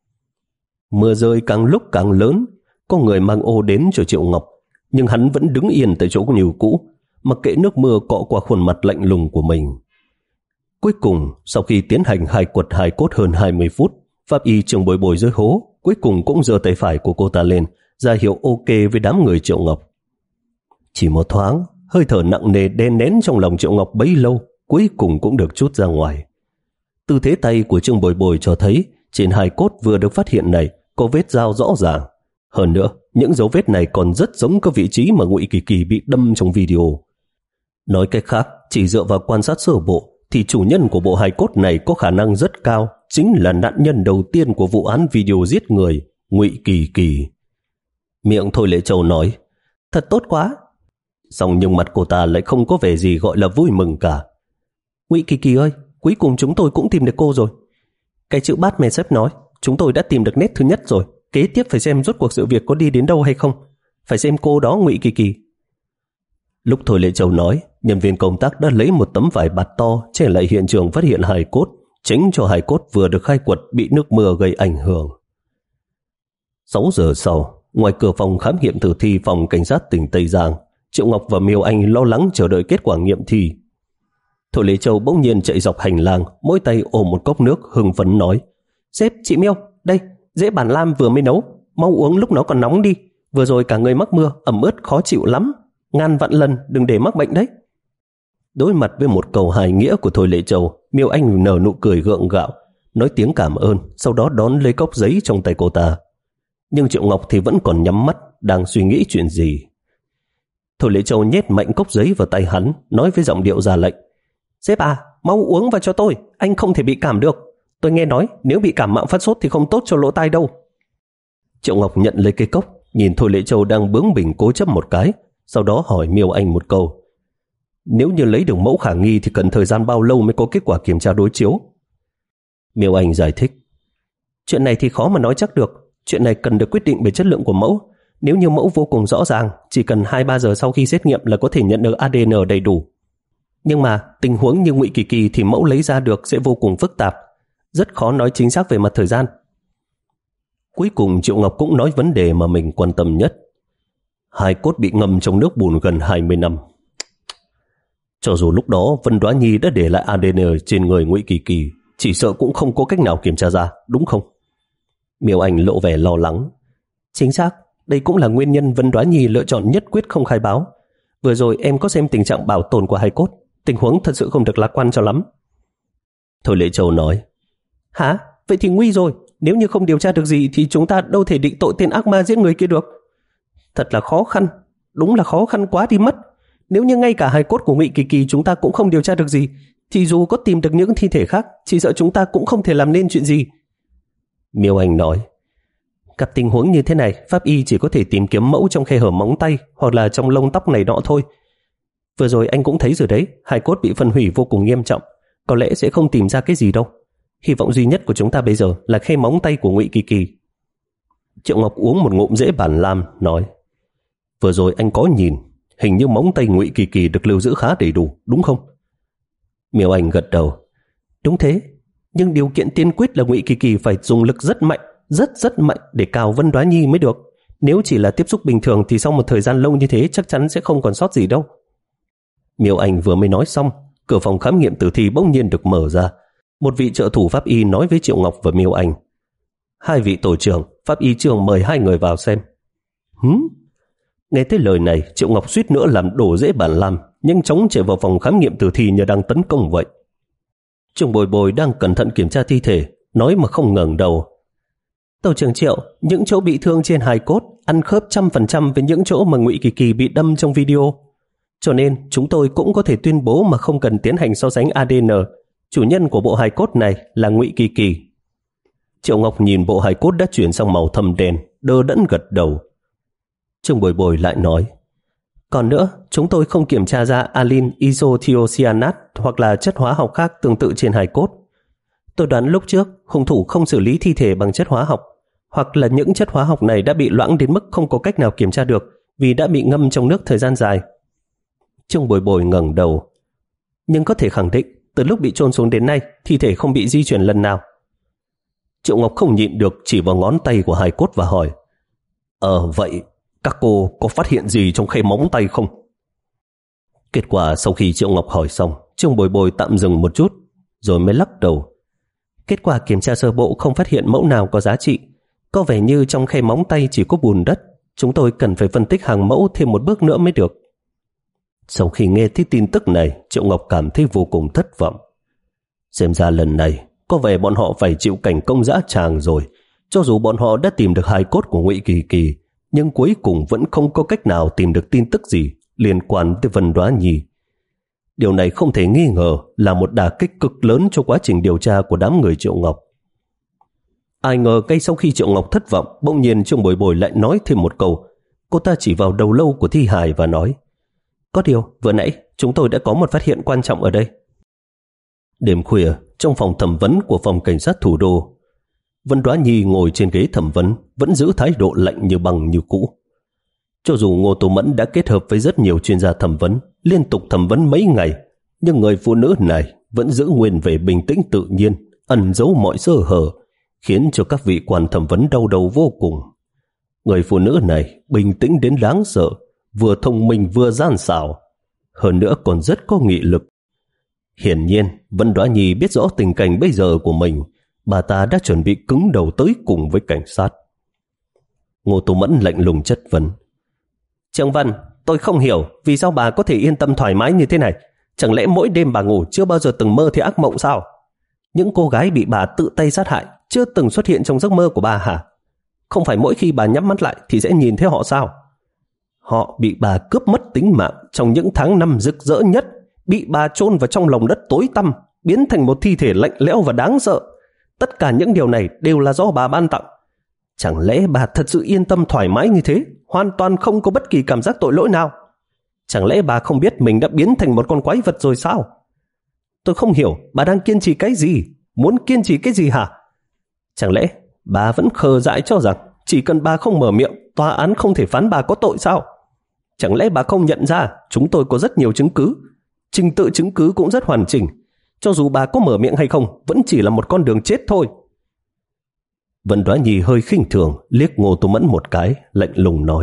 Mưa rơi càng lúc càng lớn, có người mang ô đến cho Triệu Ngọc, nhưng hắn vẫn đứng yên tại chỗ như cũ, mặc kệ nước mưa cọ qua khuôn mặt lạnh lùng của mình. Cuối cùng, sau khi tiến hành khai quật hài cốt hơn hai mươi phút, pháp y Trương Bồi Bồi dưới hố cuối cùng cũng giơ tay phải của cô ta lên, ra hiệu ok với đám người Triệu Ngọc. Chỉ một thoáng, hơi thở nặng nề đè nén trong lòng Triệu Ngọc bấy lâu cuối cùng cũng được trút ra ngoài. Tư thế tay của Trương Bồi Bồi cho thấy trên hài cốt vừa được phát hiện này có vết dao rõ ràng. Hơn nữa, những dấu vết này còn rất giống các vị trí mà Ngụy Kỳ Kỳ bị đâm trong video. Nói cách khác, chỉ dựa vào quan sát sơ bộ thì chủ nhân của bộ hài cốt này có khả năng rất cao chính là nạn nhân đầu tiên của vụ án video giết người, Ngụy Kỳ Kỳ. Miệng Thôi Lệ Châu nói: Thật tốt quá. Xong nhưng mặt cô ta lại không có vẻ gì gọi là vui mừng cả. Ngụy Kỳ Kỳ ơi, cuối cùng chúng tôi cũng tìm được cô rồi. Cái chữ bát mẹ sếp nói, chúng tôi đã tìm được nét thứ nhất rồi. Kế tiếp phải xem rốt cuộc sự việc có đi đến đâu hay không. Phải xem cô đó Ngụy Kỳ Kỳ. Lúc Thôi Lệ Châu nói, nhân viên công tác đã lấy một tấm vải bạt to che lại hiện trường phát hiện hài cốt, tránh cho hài cốt vừa được khai quật bị nước mưa gây ảnh hưởng. sáu giờ sau, ngoài cửa phòng khám nghiệm tử thi phòng cảnh sát tỉnh Tây Giang, Triệu Ngọc và Miêu Anh lo lắng chờ đợi kết quả nghiệm thi. Thôi Lệ Châu bỗng nhiên chạy dọc hành lang, mỗi tay ôm một cốc nước, hưng phấn nói: Sếp, chị Miêu, đây, dễ bản lam vừa mới nấu, mau uống lúc nó còn nóng đi. Vừa rồi cả người mắc mưa, ẩm ướt khó chịu lắm. Ngàn vạn lần đừng để mắc bệnh đấy. Đối mặt với một câu hài nghĩa của Thôi Lệ Châu, Miêu Anh nở nụ cười gượng gạo, nói tiếng cảm ơn, sau đó đón lấy cốc giấy trong tay cô ta. Nhưng Triệu Ngọc thì vẫn còn nhắm mắt, đang suy nghĩ chuyện gì. Thôi Lệ Châu nhét mạnh cốc giấy vào tay hắn, nói với giọng điệu ra lệnh. Sếp à, mau uống vào cho tôi, anh không thể bị cảm được. Tôi nghe nói nếu bị cảm mạo phát sốt thì không tốt cho lỗ tai đâu. Triệu Ngọc nhận lấy cây cốc, nhìn Thôi Lệ Châu đang bướng bỉnh cố chấp một cái, sau đó hỏi Miêu Anh một câu. Nếu như lấy được mẫu khả nghi thì cần thời gian bao lâu mới có kết quả kiểm tra đối chiếu? Miêu Anh giải thích. Chuyện này thì khó mà nói chắc được. Chuyện này cần được quyết định bởi chất lượng của mẫu. Nếu như mẫu vô cùng rõ ràng, chỉ cần hai ba giờ sau khi xét nghiệm là có thể nhận được a đê en đầy đủ. Nhưng mà tình huống như Ngụy Kỳ Kỳ thì mẫu lấy ra được sẽ vô cùng phức tạp, rất khó nói chính xác về mặt thời gian. Cuối cùng Triệu Ngọc cũng nói vấn đề mà mình quan tâm nhất. Hài cốt bị ngâm trong nước bùn gần hai mươi năm. Cho dù lúc đó Vân Đoá Nhi đã để lại a đê en trên người Ngụy Kỳ Kỳ, chỉ sợ cũng không có cách nào kiểm tra ra, đúng không? Miêu Anh lộ vẻ lo lắng. Chính xác, đây cũng là nguyên nhân Vân Đoá Nhi lựa chọn nhất quyết không khai báo. Vừa rồi em có xem tình trạng bảo tồn của hài cốt, tình huống thật sự không được lạc quan cho lắm. Thôi Lệ Châu nói. Hả? Vậy thì nguy rồi, nếu như không điều tra được gì thì chúng ta đâu thể định tội tên ác ma giết người kia được. Thật là khó khăn, đúng là khó khăn quá đi mất. Nếu như ngay cả hài cốt của Ngụy Kỳ Kỳ chúng ta cũng không điều tra được gì, thì dù có tìm được những thi thể khác, chỉ sợ chúng ta cũng không thể làm nên chuyện gì. Miêu Anh nói. Gặp tình huống như thế này, pháp y chỉ có thể tìm kiếm mẫu trong khe hở móng tay hoặc là trong lông tóc này nọ thôi. Vừa rồi anh cũng thấy rồi đấy, hài cốt bị phân hủy vô cùng nghiêm trọng, có lẽ sẽ không tìm ra cái gì đâu. Hy vọng duy nhất của chúng ta bây giờ là khe móng tay của Ngụy Kỳ Kỳ. Triệu Ngọc uống một ngụm rễ bản lam, nói. Vừa rồi anh có nhìn, hình như móng tay Ngụy Kỳ Kỳ được lưu giữ khá đầy đủ, đúng không? Miêu Anh gật đầu. Đúng thế, nhưng điều kiện tiên quyết là Ngụy Kỳ Kỳ phải dùng lực rất mạnh, rất rất mạnh để cào Vân Đoá Nhi mới được. Nếu chỉ là tiếp xúc bình thường thì sau một thời gian lâu như thế chắc chắn sẽ không còn sót gì đâu. Miêu Anh vừa mới nói xong, cửa phòng khám nghiệm tử thi bỗng nhiên được mở ra. Một vị trợ thủ pháp y nói với Triệu Ngọc và Miêu Anh. Hai vị tổ trưởng, pháp y trưởng mời hai người vào xem. Hửm? Nghe tới lời này, Triệu Ngọc suýt nữa làm đổ rễ bản lam, nhanh chóng chạy vào phòng khám nghiệm tử thi như đang tấn công vậy. Trường Bồi Bồi đang cẩn thận kiểm tra thi thể, nói mà không ngẩng đầu. Tổ trưởng Triệu, những chỗ bị thương trên hài cốt ăn khớp trăm phần trăm với những chỗ mà Ngụy Kỳ Kỳ bị đâm trong video. Cho nên chúng tôi cũng có thể tuyên bố mà không cần tiến hành so sánh a đê en. Chủ nhân của bộ hài cốt này là Ngụy Kỳ Kỳ. Triệu Ngọc nhìn bộ hài cốt đã chuyển sang màu thâm đen, đờ đẫn gật đầu. Trương Bồi Bồi lại nói. Còn nữa, chúng tôi không kiểm tra ra alin isothiocyanat hoặc là chất hóa học khác tương tự trên hài cốt. Tôi đoán lúc trước hung thủ không xử lý thi thể bằng chất hóa học, hoặc là những chất hóa học này đã bị loãng đến mức không có cách nào kiểm tra được vì đã bị ngâm trong nước thời gian dài. Trương Bồi Bồi ngẩng đầu. Nhưng có thể khẳng định từ lúc bị chôn xuống đến nay thi thể không bị di chuyển lần nào. Triệu Ngọc không nhịn được chỉ vào ngón tay của hài cốt và hỏi. Ờ vậy các cô có phát hiện gì trong khe móng tay không? Kết quả sau khi Triệu Ngọc hỏi xong, Trương Bồi Bồi tạm dừng một chút rồi mới lắc đầu. Kết quả kiểm tra sơ bộ không phát hiện mẫu nào có giá trị. Có vẻ như trong khe móng tay chỉ có bùn đất. Chúng tôi cần phải phân tích hàng mẫu thêm một bước nữa mới được. Sau khi nghe thấy tin tức này, Triệu Ngọc cảm thấy vô cùng thất vọng. Xem ra lần này có vẻ bọn họ phải chịu cảnh công dã tràng rồi. Cho dù bọn họ đã tìm được hài cốt của Ngụy Kỳ Kỳ, nhưng cuối cùng vẫn không có cách nào tìm được tin tức gì liên quan tới Vân Đoá Nhi. Điều này không thể nghi ngờ là một đả kích cực lớn cho quá trình điều tra của đám người Triệu Ngọc. Ai ngờ ngay sau khi Triệu Ngọc thất vọng, bỗng nhiên Trương Bồi Bồi lại nói thêm một câu. Cô ta chỉ vào đầu lâu của thi hài và nói. Có điều, vừa nãy chúng tôi đã có một phát hiện quan trọng ở đây. Đêm khuya, trong phòng thẩm vấn của phòng cảnh sát thủ đô, Vân Đoá Nhi ngồi trên ghế thẩm vấn, vẫn giữ thái độ lạnh như băng như cũ. Cho dù Ngô Tô Mẫn đã kết hợp với rất nhiều chuyên gia thẩm vấn, liên tục thẩm vấn mấy ngày, nhưng người phụ nữ này vẫn giữ nguyên vẻ bình tĩnh tự nhiên, ẩn giấu mọi sơ hở, khiến cho các vị quan thẩm vấn đau đầu vô cùng. Người phụ nữ này bình tĩnh đến đáng sợ, vừa thông minh vừa gian xảo, hơn nữa còn rất có nghị lực. Hiển nhiên, Vân Đoá Nhi biết rõ tình cảnh bây giờ của mình, bà ta đã chuẩn bị cứng đầu tới cùng với cảnh sát. Ngô Tô Mẫn lạnh lùng chất vấn. Trương Vân, tôi không hiểu vì sao bà có thể yên tâm thoải mái như thế này. Chẳng lẽ mỗi đêm bà ngủ chưa bao giờ từng mơ thấy ác mộng sao? Những cô gái bị bà tự tay sát hại chưa từng xuất hiện trong giấc mơ của bà hả? Không phải mỗi khi bà nhắm mắt lại thì sẽ nhìn thấy họ sao? Họ bị bà cướp mất tính mạng trong những tháng năm rực rỡ nhất, bị bà chôn vào trong lòng đất tối tăm, biến thành một thi thể lạnh lẽo và đáng sợ. Tất cả những điều này đều là do bà ban tặng. Chẳng lẽ bà thật sự yên tâm thoải mái như thế, hoàn toàn không có bất kỳ cảm giác tội lỗi nào? Chẳng lẽ bà không biết mình đã biến thành một con quái vật rồi sao? Tôi không hiểu bà đang kiên trì cái gì, muốn kiên trì cái gì hả? Chẳng lẽ bà vẫn khờ dại cho rằng chỉ cần bà không mở miệng, tòa án không thể phán bà có tội sao? Chẳng lẽ bà không nhận ra chúng tôi có rất nhiều chứng cứ, trình tự chứng cứ cũng rất hoàn chỉnh. Cho dù bà có mở miệng hay không, vẫn chỉ là một con đường chết thôi. Vân Đoá Nhi hơi khinh thường liếc Ngô Tô Mẫn một cái, lạnh lùng nói: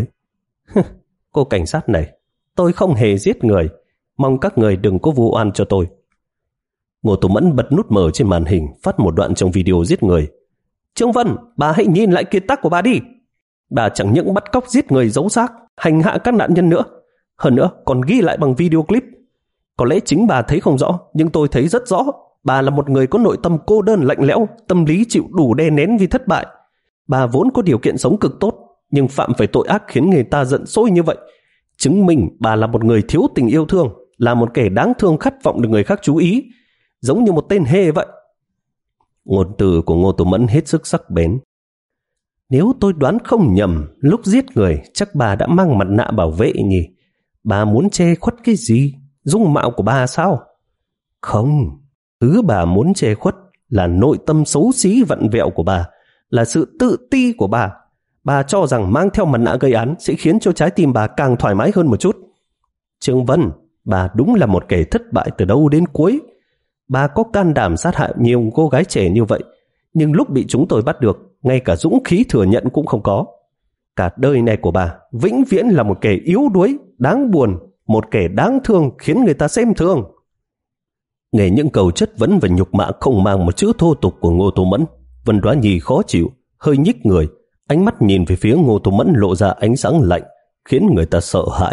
Cô cảnh sát này, tôi không hề giết người, mong các người đừng có vu oan cho tôi. Ngô Tô Mẫn bật nút mở trên màn hình, phát một đoạn trong video giết người. Trương Vân, bà hãy nhìn lại kiệt tác của bà đi. Bà chẳng những bắt cóc giết người giấu xác, hành hạ các nạn nhân nữa, hơn nữa còn ghi lại bằng video clip. Có lẽ chính bà thấy không rõ, nhưng tôi thấy rất rõ. Bà là một người có nội tâm cô đơn lạnh lẽo, tâm lý chịu đủ đè nén vì thất bại. Bà vốn có điều kiện sống cực tốt, nhưng phạm phải tội ác khiến người ta giận sôi như vậy, chứng minh bà là một người thiếu tình yêu thương, là một kẻ đáng thương khát vọng được người khác chú ý, giống như một tên hề vậy. Ngôn từ của Ngô Tô Mẫn hết sức sắc bén. Nếu tôi đoán không nhầm, lúc giết người chắc bà đã mang mặt nạ bảo vệ nhỉ? Bà muốn che khuất cái gì? Dung mạo của bà sao? Không, thứ bà muốn che khuất là nội tâm xấu xí vặn vẹo của bà, là sự tự ti của bà. Bà cho rằng mang theo mặt nạ gây án sẽ khiến cho trái tim bà càng thoải mái hơn một chút. Trương Vân, bà đúng là một kẻ thất bại từ đầu đến cuối. Bà có can đảm sát hại nhiều cô gái trẻ như vậy, nhưng lúc bị chúng tôi bắt được, ngay cả dũng khí thừa nhận cũng không có. Cả đời này của bà vĩnh viễn là một kẻ yếu đuối, đáng buồn, một kẻ đáng thương khiến người ta xem thường. Nghe những câu chất vấn và nhục mạ không mang một chữ thô tục của Ngô Tô Mẫn, Vân Đoá Nhi khó chịu, hơi nhích người, ánh mắt nhìn về phía Ngô Tô Mẫn lộ ra ánh sáng lạnh, khiến người ta sợ hãi.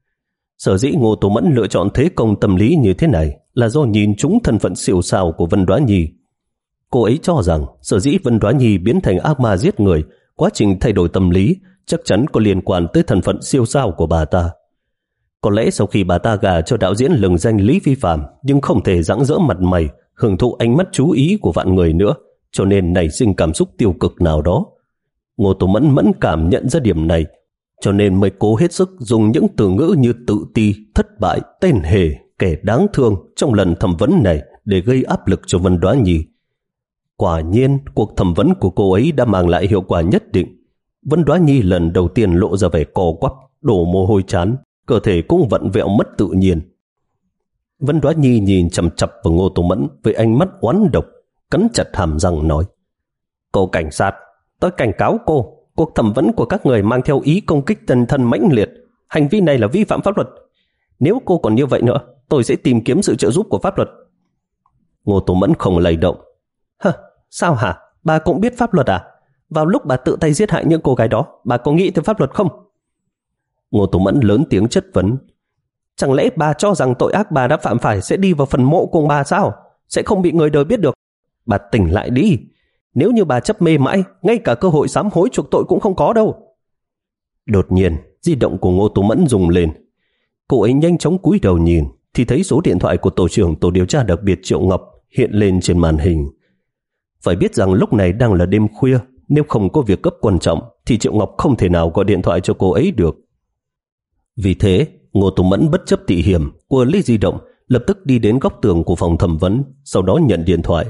Sở dĩ Ngô Tô Mẫn lựa chọn thế công tâm lý như thế này là do nhìn trúng thân phận xỉu xào của Vân Đoá Nhi. Cô ấy cho rằng sở dĩ Vân Đoá Nhi biến thành ác ma giết người, quá trình thay đổi tâm lý chắc chắn có liên quan tới thân phận siêu sao của bà ta. Có lẽ sau khi bà ta gả cho đạo diễn lừng danh Lý Phi Phạm, nhưng không thể giãng dỡ mặt mày, hưởng thụ ánh mắt chú ý của vạn người nữa, cho nên nảy sinh cảm xúc tiêu cực nào đó. Ngô Tô Mẫn mẫn cảm nhận ra điểm này, cho nên mới cố hết sức dùng những từ ngữ như tự ti, thất bại, tên hề, kẻ đáng thương trong lần thẩm vấn này để gây áp lực cho Vân Đoá Nhi. Quả nhiên, cuộc thẩm vấn của cô ấy đã mang lại hiệu quả nhất định. Vân Đoá Nhi lần đầu tiên lộ ra vẻ co quắp, đổ mồ hôi trán, cơ thể cũng vặn vẹo mất tự nhiên. Vân Đoá Nhi nhìn chằm chằm vào Ngô Tô Mẫn với ánh mắt oán độc, cắn chặt hàm răng nói: Cô cảnh sát, tôi cảnh cáo cô, cuộc thẩm vấn của các người mang theo ý công kích tân thân mãnh liệt. Hành vi này là vi phạm pháp luật. Nếu cô còn như vậy nữa, tôi sẽ tìm kiếm sự trợ giúp của pháp luật. Ngô Tô Mẫn không lay động. Hả, sao hả? Bà cũng biết pháp luật à? Vào lúc bà tự tay giết hại những cô gái đó, bà có nghĩ tới pháp luật không? Ngô Tô Mẫn lớn tiếng chất vấn. Chẳng lẽ bà cho rằng tội ác bà đã phạm phải sẽ đi vào phần mộ của bà sao? Sẽ không bị người đời biết được? Bà tỉnh lại đi. Nếu như bà chấp mê mãi, ngay cả cơ hội sám hối chuộc tội cũng không có đâu. Đột nhiên, di động của Ngô Tô Mẫn rung lên. Cô ấy nhanh chóng cúi đầu nhìn, thì thấy số điện thoại của tổ trưởng tổ điều tra đặc biệt Triệu Ngọc hiện lên trên màn hình. Phải biết rằng lúc này đang là đêm khuya, nếu không có việc cấp quan trọng thì Triệu Ngọc không thể nào gọi điện thoại cho cô ấy được. Vì thế, Ngô Tô Mẫn bất chấp tị hiểm, quơ lấy di động, lập tức đi đến góc tường của phòng thẩm vấn, sau đó nhận điện thoại.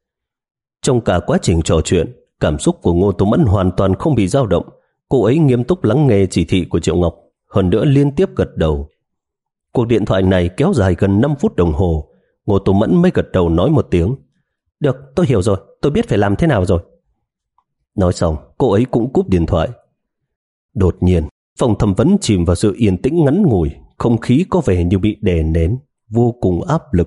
Trong cả quá trình trò chuyện, cảm xúc của Ngô Tô Mẫn hoàn toàn không bị dao động. Cô ấy nghiêm túc lắng nghe chỉ thị của Triệu Ngọc, hơn nữa liên tiếp gật đầu. Cuộc điện thoại này kéo dài gần năm phút đồng hồ. Ngô Tô Mẫn mới gật đầu nói một tiếng. Được, tôi hiểu rồi, tôi biết phải làm thế nào rồi. Nói xong, cô ấy cũng cúp điện thoại. Đột nhiên, phòng thẩm vấn chìm vào sự yên tĩnh ngắn ngủi, không khí có vẻ như bị đè nén, vô cùng áp lực.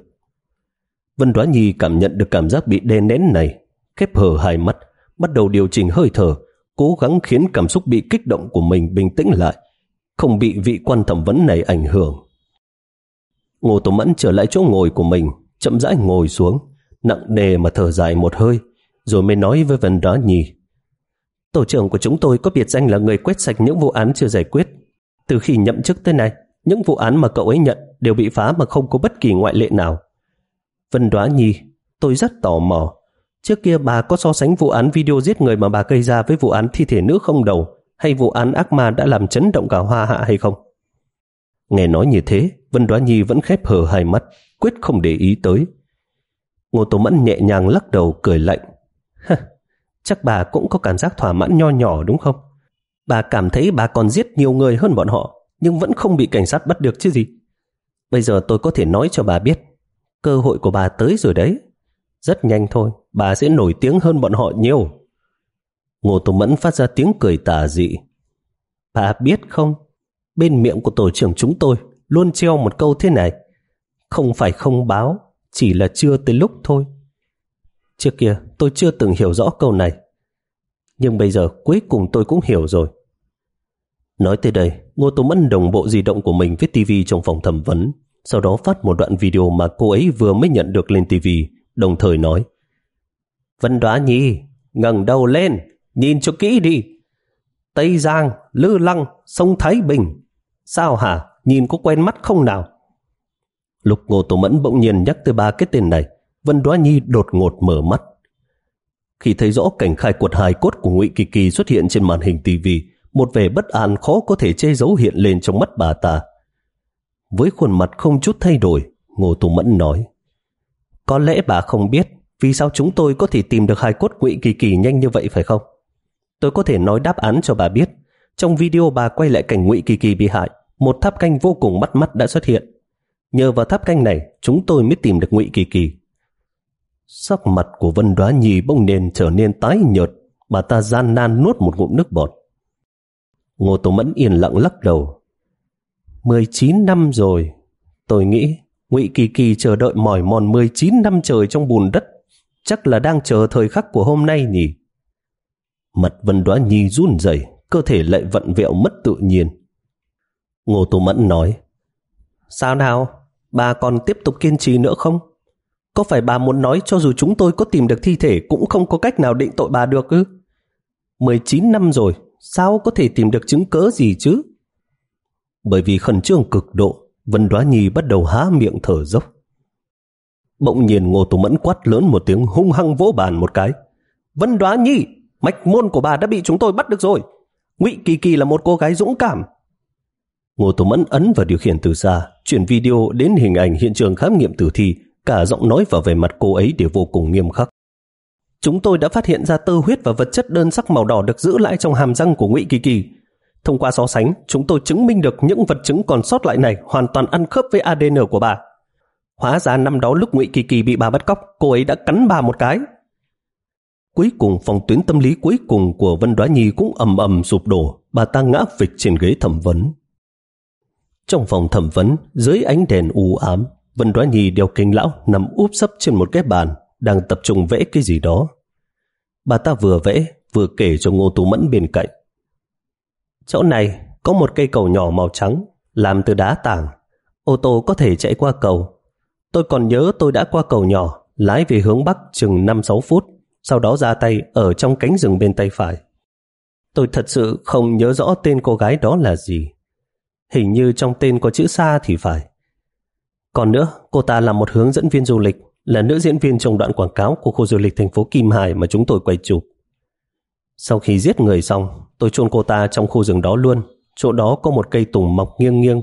Vân Đoá Nhi cảm nhận được cảm giác bị đè nén này, khép hờ hai mắt, bắt đầu điều chỉnh hơi thở, cố gắng khiến cảm xúc bị kích động của mình bình tĩnh lại, không bị vị quan thẩm vấn này ảnh hưởng. Ngô Tố Mẫn trở lại chỗ ngồi của mình, chậm rãi ngồi xuống, nặng nề mà thở dài một hơi, rồi mới nói với Vân Đoá Nhi. Tổ trưởng của chúng tôi có biệt danh là người quét sạch những vụ án chưa giải quyết. Từ khi nhậm chức tới nay, những vụ án mà cậu ấy nhận đều bị phá mà không có bất kỳ ngoại lệ nào. Vân Đoá Nhi, tôi rất tò mò. Trước kia bà có so sánh vụ án video giết người mà bà gây ra với vụ án thi thể nữ không đầu hay vụ án ác ma đã làm chấn động cả Hoa Hạ hay không? Nghe nói như thế, Vân Đoá Nhi vẫn khép hờ hai mắt, quyết không để ý tới. Ngô Tố Mẫn nhẹ nhàng lắc đầu cười lạnh. Chắc bà cũng có cảm giác thỏa mãn nho nhỏ đúng không? Bà cảm thấy bà còn giết nhiều người hơn bọn họ, nhưng vẫn không bị cảnh sát bắt được chứ gì. Bây giờ tôi có thể nói cho bà biết, cơ hội của bà tới rồi đấy. Rất nhanh thôi, bà sẽ nổi tiếng hơn bọn họ nhiều. Ngô Tố Mẫn phát ra tiếng cười tà dị. Bà biết không, bên miệng của tổ trưởng chúng tôi luôn treo một câu thế này: không phải không báo, chỉ là chưa tới lúc thôi. Trước kia tôi chưa từng hiểu rõ câu này, nhưng bây giờ cuối cùng tôi cũng hiểu rồi. Nói tới đây, Ngô Tố Mẫn đồng bộ di động của mình với tivi trong phòng thẩm vấn, sau đó phát một đoạn video mà cô ấy vừa mới nhận được lên tivi, đồng thời nói: Vân Đoá Nhi, ngẩng đầu lên, nhìn cho kỹ đi. Tây Giang, Lư Lăng, sông Thái Bình. Sao hả, nhìn có quen mắt không nào? Lúc Ngô Tố Mẫn bỗng nhiên nhắc tới ba cái tên này, Vân Đoá Nhi đột ngột mở mắt. Khi thấy rõ cảnh khai quật hài cốt của Ngụy Kỳ Kỳ xuất hiện trên màn hình tivi, một vẻ bất an khó có thể che giấu hiện lên trong mắt bà ta. Với khuôn mặt không chút thay đổi, Ngô Tố Mẫn nói: Có lẽ bà không biết vì sao chúng tôi có thể tìm được hài cốt Ngụy Kỳ Kỳ nhanh như vậy phải không? Tôi có thể nói đáp án cho bà biết. Trong video bà quay lại cảnh Ngụy Kỳ Kỳ bị hại, một tháp canh vô cùng bắt mắt đã xuất hiện. Nhờ vào tháp canh này, chúng tôi mới tìm được Ngụy Kỳ Kỳ. Sắc mặt của Vân Đoá Nhi bỗng nên trở nên tái nhợt, bà ta gian nan nuốt một ngụm nước bọt. Ngô Tố Mẫn yên lặng lắc đầu. mười chín năm rồi. Tôi nghĩ Ngụy Kỳ Kỳ chờ đợi mỏi mòn mười chín năm trời trong bùn đất, chắc là đang chờ thời khắc của hôm nay nhỉ. Mặt Vân Đoá Nhi run rẩy, cơ thể lại vặn vẹo mất tự nhiên. Ngô Tố Mẫn nói: Sao nào, bà còn tiếp tục kiên trì nữa không? Có phải bà muốn nói cho dù chúng tôi có tìm được thi thể cũng không có cách nào định tội bà được ư? mười chín năm rồi, sao có thể tìm được chứng cớ gì chứ? Bởi vì khẩn trương cực độ, Vân Đoá Nhi bắt đầu há miệng thở dốc. Bỗng nhiên Ngô Tố Mẫn quát lớn một tiếng, hung hăng vỗ bàn một cái. Vân Đoá Nhi, mạch môn của bà đã bị chúng tôi bắt được rồi. Ngụy Kỳ Kỳ là một cô gái dũng cảm. Ngô Tố Mẫn ấn vào điều khiển từ xa, chuyển video đến hình ảnh hiện trường khám nghiệm tử thi, cả giọng nói vào về mặt cô ấy đều vô cùng nghiêm khắc. Chúng tôi đã phát hiện ra tơ huyết và vật chất đơn sắc màu đỏ được giữ lại trong hàm răng của Ngụy Kỳ Kỳ. Thông qua so sánh, chúng tôi chứng minh được những vật chứng còn sót lại này hoàn toàn ăn khớp với a đê en của bà. Hóa ra năm đó lúc Ngụy Kỳ Kỳ bị bà bắt cóc, cô ấy đã cắn bà một cái. Cuối cùng phòng tuyến tâm lý cuối cùng của Vân Đoá Nhi cũng ầm ầm sụp đổ, bà ta ngã phịch trên ghế thẩm vấn. Trong phòng thẩm vấn, dưới ánh đèn u ám, Vân Đoá Nhi đeo kính lão nằm úp sấp trên một cái bàn, đang tập trung vẽ cái gì đó. Bà ta vừa vẽ vừa kể cho Ngô Tố Mẫn bên cạnh. Chỗ này có một cây cầu nhỏ màu trắng, làm từ đá tảng. Ô tô có thể chạy qua cầu. Tôi còn nhớ tôi đã qua cầu nhỏ, lái về hướng bắc chừng năm sáu phút, sau đó ra tay ở trong cánh rừng bên tay phải. Tôi thật sự không nhớ rõ tên cô gái đó là gì. Hình như trong tên có chữ Sa thì phải. Còn nữa, cô ta là một hướng dẫn viên du lịch, là nữ diễn viên trong đoạn quảng cáo của khu du lịch thành phố Kim Hải mà chúng tôi quay chụp. Sau khi giết người xong, tôi chôn cô ta trong khu rừng đó luôn. Chỗ đó có một cây tùng mọc nghiêng nghiêng.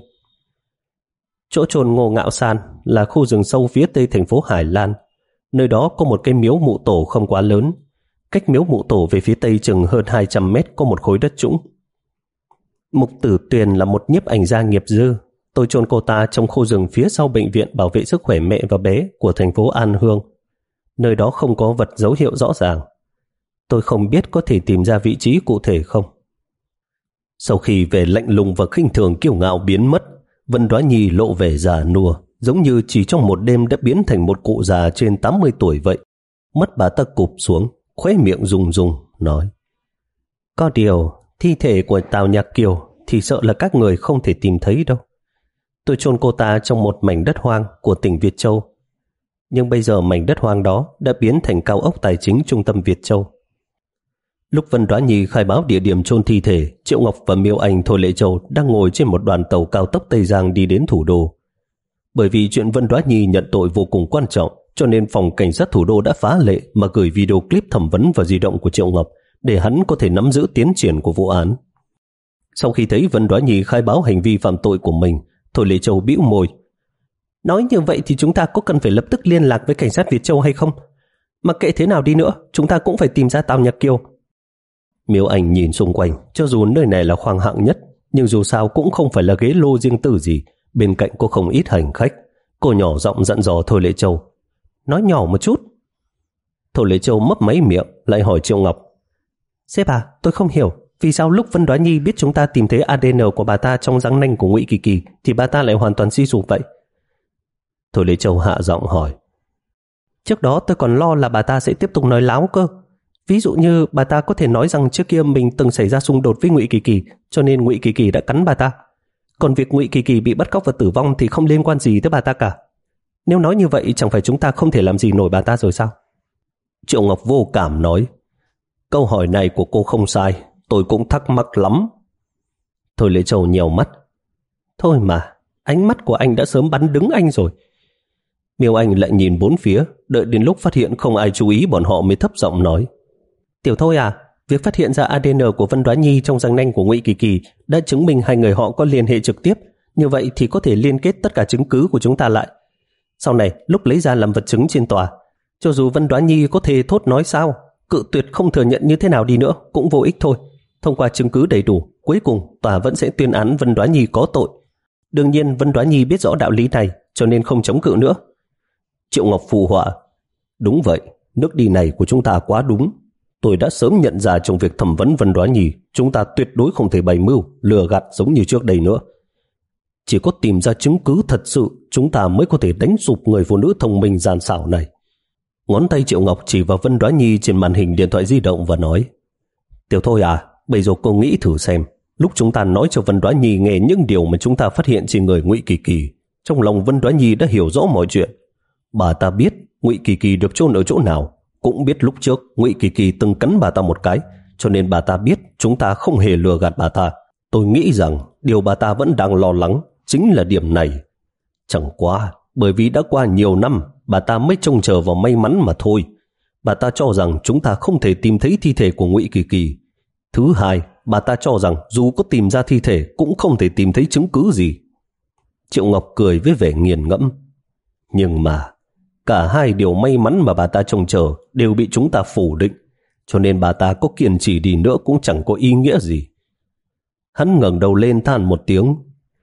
Chỗ chôn Ngô Ngạo San là khu rừng sâu phía tây thành phố Hải Lan. Nơi đó có một cây miếu mụ tổ không quá lớn. Cách miếu mụ tổ về phía tây chừng hơn hai trăm mét có một khối đất trũng. Mục Tử Tuyền là một nhiếp ảnh gia nghiệp dư. Tôi chôn cô ta trong khu rừng phía sau bệnh viện bảo vệ sức khỏe mẹ và bé của thành phố An Hương. Nơi đó không có vật dấu hiệu rõ ràng. Tôi không biết có thể tìm ra vị trí cụ thể không. Sau khi vẻ lạnh lùng và khinh thường kiêu ngạo biến mất, Vân Đoá Nhi lộ vẻ già nua, giống như chỉ trong một đêm đã biến thành một cụ già trên tám mươi tuổi vậy. Mắt bà ta cụp xuống, khóe miệng rung rung, nói: Có điều, thi thể của Tào Nhạc Kiều thì sợ là các người không thể tìm thấy đâu. Tôi chôn cô ta trong một mảnh đất hoang của tỉnh Việt Châu. Nhưng bây giờ mảnh đất hoang đó đã biến thành cao ốc tài chính trung tâm Việt Châu. Lúc Vân Đoá Nhi khai báo địa điểm chôn thi thể, Triệu Ngọc và Miêu Anh, Thôi Lệ Châu đang ngồi trên một đoàn tàu cao tốc Tây Giang đi đến thủ đô. Bởi vì chuyện Vân Đoá Nhi nhận tội vô cùng quan trọng, cho nên phòng cảnh sát thủ đô đã phá lệ mà gửi video clip thẩm vấn vào di động của Triệu Ngọc để hắn có thể nắm giữ tiến triển của vụ án. Sau khi thấy Vân Đoá Nhi khai báo hành vi phạm tội của mình, Thôi Lệ Châu bĩu môi. Nói như vậy thì chúng ta có cần phải lập tức liên lạc với cảnh sát Việt Châu hay không? Mặc kệ thế nào đi nữa, chúng ta cũng phải tìm ra Tào Nhạc Kiều. Miêu Anh nhìn xung quanh, cho dù nơi này là khoang hạng nhất, nhưng dù sao cũng không phải là ghế lô riêng tư gì, bên cạnh có không ít hành khách. Cô nhỏ giọng dặn dò Thôi Lệ Châu. Nói nhỏ một chút. Thôi Lệ Châu mấp máy miệng, lại hỏi Triệu Ngọc. Sếp à, tôi không hiểu, vì sao lúc Vân Đoá Nhi biết chúng ta tìm thấy a đê en của bà ta trong răng nanh của Ngụy Kỳ Kỳ thì bà ta lại hoàn toàn suy sụp vậy? Thôi Lệ Châu hạ giọng hỏi. Trước đó tôi còn lo là bà ta sẽ tiếp tục nói láo cơ. Ví dụ như bà ta có thể nói rằng trước kia mình từng xảy ra xung đột với Ngụy Kỳ Kỳ, cho nên Ngụy Kỳ Kỳ đã cắn bà ta. Còn việc Ngụy Kỳ Kỳ bị bắt cóc và tử vong thì không liên quan gì tới bà ta cả. Nếu nói như vậy chẳng phải chúng ta không thể làm gì nổi bà ta rồi sao? Triệu Ngọc vô cảm nói. Câu hỏi này của cô không sai, tôi cũng thắc mắc lắm. Thôi Lệ Châu nhèo mắt. Thôi mà, ánh mắt của anh đã sớm bắn đứng anh rồi. Miêu Anh lại nhìn bốn phía, đợi đến lúc phát hiện không ai chú ý bọn họ mới thấp giọng nói. Tiểu Thôi à, việc phát hiện ra a đê en của Vân Đoá Nhi trong răng nanh của Ngụy Kỳ Kỳ đã chứng minh hai người họ có liên hệ trực tiếp. Như vậy thì có thể liên kết tất cả chứng cứ của chúng ta lại. Sau này, lúc lấy ra làm vật chứng trên tòa, cho dù Vân Đoá Nhi có thề thốt nói sao, cự tuyệt không thừa nhận như thế nào đi nữa cũng vô ích thôi. Thông qua chứng cứ đầy đủ, cuối cùng tòa vẫn sẽ tuyên án Vân Đoá Nhi có tội. Đương nhiên Vân Đoá Nhi biết rõ đạo lý này, cho nên không chống cự nữa. Triệu Ngọc phụ họa. Đúng vậy, nước đi này của chúng ta quá đúng. Tôi đã sớm nhận ra trong việc thẩm vấn Vân Đoá Nhi, chúng ta tuyệt đối không thể bày mưu, lừa gạt giống như trước đây nữa. Chỉ có tìm ra chứng cứ thật sự, chúng ta mới có thể đánh sụp người phụ nữ thông minh gian xảo này. Ngón tay Triệu Ngọc chỉ vào Vân Đoá Nhi trên màn hình điện thoại di động và nói. Tiểu Thôi à, bây giờ cô nghĩ thử xem, lúc chúng ta nói cho Vân Đoá Nhi nghe những điều mà chúng ta phát hiện trên người Ngụy Kỳ Kỳ, trong lòng Vân Đoá Nhi đã hiểu rõ mọi chuyện. Bà ta biết Ngụy Kỳ Kỳ được chôn ở chỗ nào, cũng biết lúc trước Ngụy Kỳ Kỳ từng cắn bà ta một cái, cho nên bà ta biết chúng ta không hề lừa gạt bà ta. Tôi nghĩ rằng điều bà ta vẫn đang lo lắng chính là điểm này. Chẳng qua bởi vì đã qua nhiều năm, bà ta mới trông chờ vào may mắn mà thôi. Bà ta cho rằng chúng ta không thể tìm thấy thi thể của Ngụy Kỳ Kỳ. Thứ hai, bà ta cho rằng dù có tìm ra thi thể cũng không thể tìm thấy chứng cứ gì. Triệu Ngọc cười với vẻ nghiền ngẫm. Nhưng mà cả hai điều may mắn mà bà ta trông chờ đều bị chúng ta phủ định, cho nên bà ta có kiên trì đi nữa cũng chẳng có ý nghĩa gì. Hắn ngẩng đầu lên than một tiếng.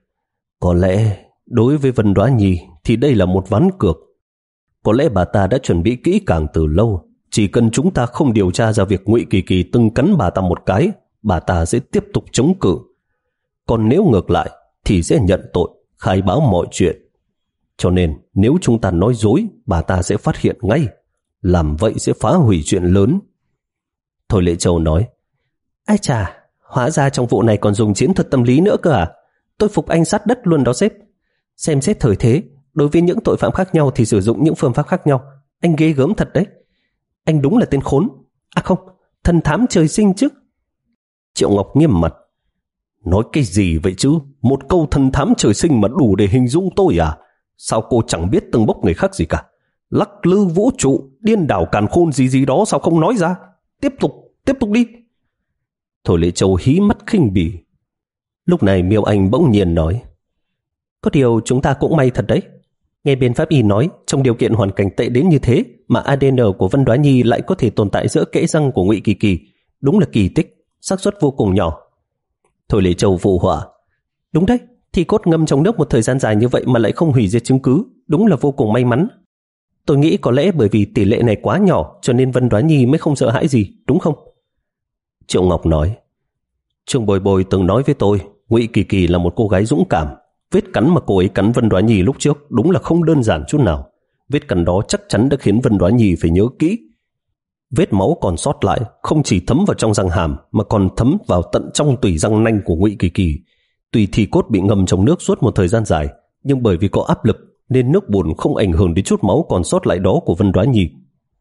Có lẽ đối với Vân Đoá Nhi thì đây là một ván cược. Có lẽ bà ta đã chuẩn bị kỹ càng từ lâu. Chỉ cần chúng ta không điều tra ra việc Ngụy Kỳ Kỳ từng cắn bà ta một cái, bà ta sẽ tiếp tục chống cự. Còn nếu ngược lại thì sẽ nhận tội, khai báo mọi chuyện. Cho nên nếu chúng ta nói dối, bà ta sẽ phát hiện ngay. Làm vậy sẽ phá hủy chuyện lớn. Thôi Lệ Châu nói. Ai chà, hóa ra trong vụ này còn dùng chiến thuật tâm lý nữa cơ à? Tôi phục anh sát đất luôn đó sếp. Xem xét thời thế, đối với những tội phạm khác nhau thì sử dụng những phương pháp khác nhau. Anh ghê gớm thật đấy. Anh đúng là tên khốn. À không, thần thám trời sinh chứ. Triệu Ngọc nghiêm mặt. Nói cái gì vậy chứ? Một câu thần thám trời sinh mà đủ để hình dung tôi à? Sao cô chẳng biết từng bốc người khác gì cả? Lắc lư vũ trụ, điên đảo càn khôn gì gì đó sao không nói ra? Tiếp tục, tiếp tục đi. Thôi Lệ Châu hí mắt khinh bỉ. Lúc này Miêu Anh bỗng nhiên nói. Có điều chúng ta cũng may thật đấy. Nghe bên pháp y nói, trong điều kiện hoàn cảnh tệ đến như thế mà a đê en của Vân Đoá Nhi lại có thể tồn tại giữa kẽ răng của Ngụy Kỳ Kỳ. Đúng là kỳ tích, xác suất vô cùng nhỏ. Thôi Lệ Châu phụ họa. Đúng đấy, thì cốt ngâm trong nước một thời gian dài như vậy mà lại không hủy diệt chứng cứ, đúng là vô cùng may mắn. Tôi nghĩ có lẽ bởi vì tỷ lệ này quá nhỏ cho nên Vân Đoá Nhi mới không sợ hãi gì, đúng không? Triệu Ngọc nói. Trương Bồi Bồi từng nói với tôi, Ngụy Kỳ Kỳ là một cô gái dũng cảm. Vết cắn mà cô ấy cắn Vân Đoá Nhi lúc trước đúng là không đơn giản chút nào. Vết cắn đó chắc chắn đã khiến Vân Đoá Nhi phải nhớ kỹ. Vết máu còn sót lại không chỉ thấm vào trong răng hàm mà còn thấm vào tận trong tủy răng nanh của Ngụy Kỳ Kỳ. Tùy thì cốt bị ngâm trong nước suốt một thời gian dài, nhưng bởi vì có áp lực nên nước bùn không ảnh hưởng đến chút máu còn sót lại đó của Vân Đoá Nhi.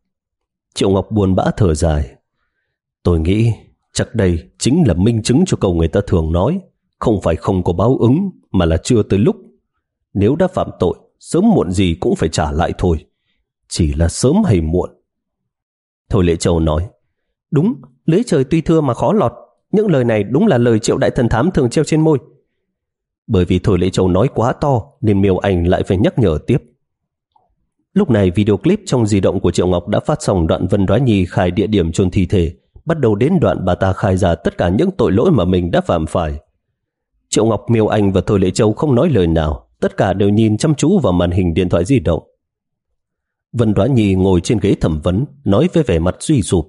Triệu Ngọc buồn bã thở dài. Tôi nghĩ chắc đây chính là minh chứng cho câu người ta thường nói, không phải không có báo ứng mà là chưa tới lúc. Nếu đã phạm tội, sớm muộn gì cũng phải trả lại thôi, chỉ là sớm hay muộn. Thôi Lệ Châu nói, đúng, lưới trời tuy thưa mà khó lọt. Những lời này đúng là lời Triệu đại thần thám thường treo trên môi. Bởi vì Thôi Lệ Châu nói quá to nên Miêu Anh lại phải nhắc nhở tiếp. Lúc này video clip trong di động của Triệu Ngọc đã phát xong đoạn Vân Đoá Nhi khai địa điểm chôn thi thể, bắt đầu đến đoạn bà ta khai ra tất cả những tội lỗi mà mình đã phạm phải. Triệu Ngọc, Miêu Anh và Thôi Lệ Châu không nói lời nào, tất cả đều nhìn chăm chú vào màn hình điện thoại di động. Vân Đoá Nhi ngồi trên ghế thẩm vấn, nói với vẻ mặt suy sụp.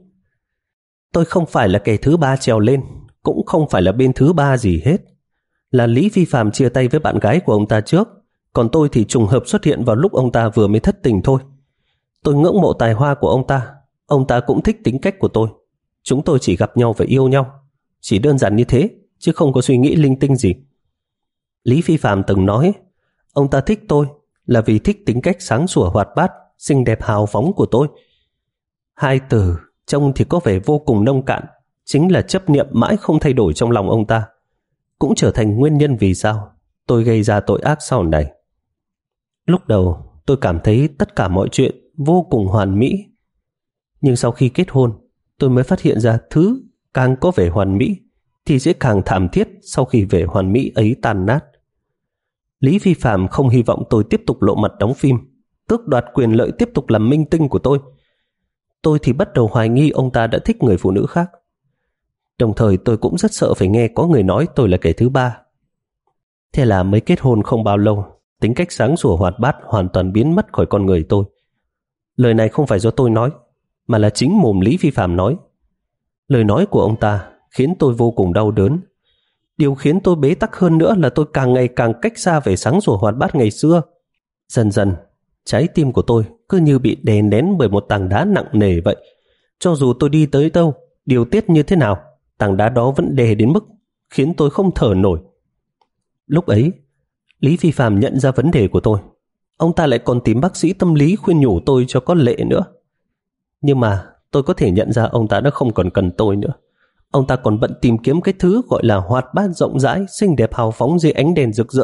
Tôi không phải là kẻ thứ ba trèo lên, cũng không phải là bên thứ ba gì hết. Là Lý Phi Phạm chia tay với bạn gái của ông ta trước, còn tôi thì trùng hợp xuất hiện vào lúc ông ta vừa mới thất tình thôi. Tôi ngưỡng mộ tài hoa của ông ta, ông ta cũng thích tính cách của tôi. Chúng tôi chỉ gặp nhau và yêu nhau, chỉ đơn giản như thế, chứ không có suy nghĩ linh tinh gì. Lý Phi Phạm từng nói, ông ta thích tôi là vì thích tính cách sáng sủa hoạt bát, xinh đẹp hào phóng của tôi. Hai từ trông thì có vẻ vô cùng nông cạn, chính là chấp niệm mãi không thay đổi trong lòng ông ta, cũng trở thành nguyên nhân vì sao tôi gây ra tội ác sau này. Lúc đầu tôi cảm thấy tất cả mọi chuyện vô cùng hoàn mỹ, nhưng sau khi kết hôn tôi mới phát hiện ra thứ càng có vẻ hoàn mỹ thì sẽ càng thảm thiết sau khi vẻ hoàn mỹ ấy tan nát. Lý Phi Phạm không hy vọng tôi tiếp tục lộ mặt đóng phim, tước đoạt quyền lợi tiếp tục làm minh tinh của tôi. Tôi thì bắt đầu hoài nghi ông ta đã thích người phụ nữ khác. Đồng thời tôi cũng rất sợ phải nghe có người nói tôi là kẻ thứ ba. Thế là mới kết hôn không bao lâu, tính cách sáng sủa hoạt bát hoàn toàn biến mất khỏi con người tôi. Lời này không phải do tôi nói, mà là chính mồm Lý Phi Phạm nói. Lời nói của ông ta khiến tôi vô cùng đau đớn. Điều khiến tôi bế tắc hơn nữa là tôi càng ngày càng cách xa vẻ sáng sủa hoạt bát ngày xưa. Dần dần, trái tim của tôi cứ như bị đè nén bởi một tảng đá nặng nề vậy. Cho dù tôi đi tới đâu, điều tiết như thế nào, tảng đá đó vẫn đè đến mức khiến tôi không thở nổi. Lúc ấy, Lý Phi Phạm nhận ra vấn đề của tôi. Ông ta lại còn tìm bác sĩ tâm lý khuyên nhủ tôi cho có lệ nữa. Nhưng mà tôi có thể nhận ra ông ta đã không còn cần tôi nữa. Ông ta còn bận tìm kiếm cái thứ gọi là hoạt bát rộng rãi, xinh đẹp hào phóng dưới ánh đèn rực rỡ.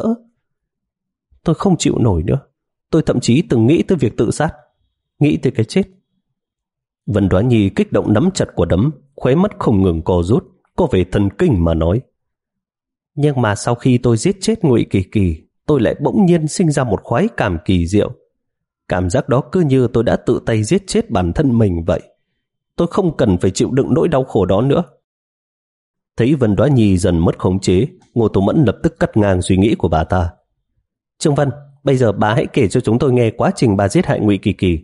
Tôi không chịu nổi nữa. Tôi thậm chí từng nghĩ tới việc tự sát, nghĩ tới cái chết. Vân Đoá Nhi kích động nắm chặt quả đấm, khóe mắt không ngừng co rút, có vẻ thần kinh mà nói. Nhưng mà sau khi tôi giết chết Ngụy Kỳ Kỳ, tôi lại bỗng nhiên sinh ra một khoái cảm kỳ diệu. Cảm giác đó cứ như tôi đã tự tay giết chết bản thân mình vậy. Tôi không cần phải chịu đựng nỗi đau khổ đó nữa. Thấy Vân Đoá Nhi dần mất khống chế, Ngô Tố Mẫn lập tức cắt ngang suy nghĩ của bà ta. Trương Vân, bây giờ bà hãy kể cho chúng tôi nghe quá trình bà giết hại Ngụy Kỳ Kỳ.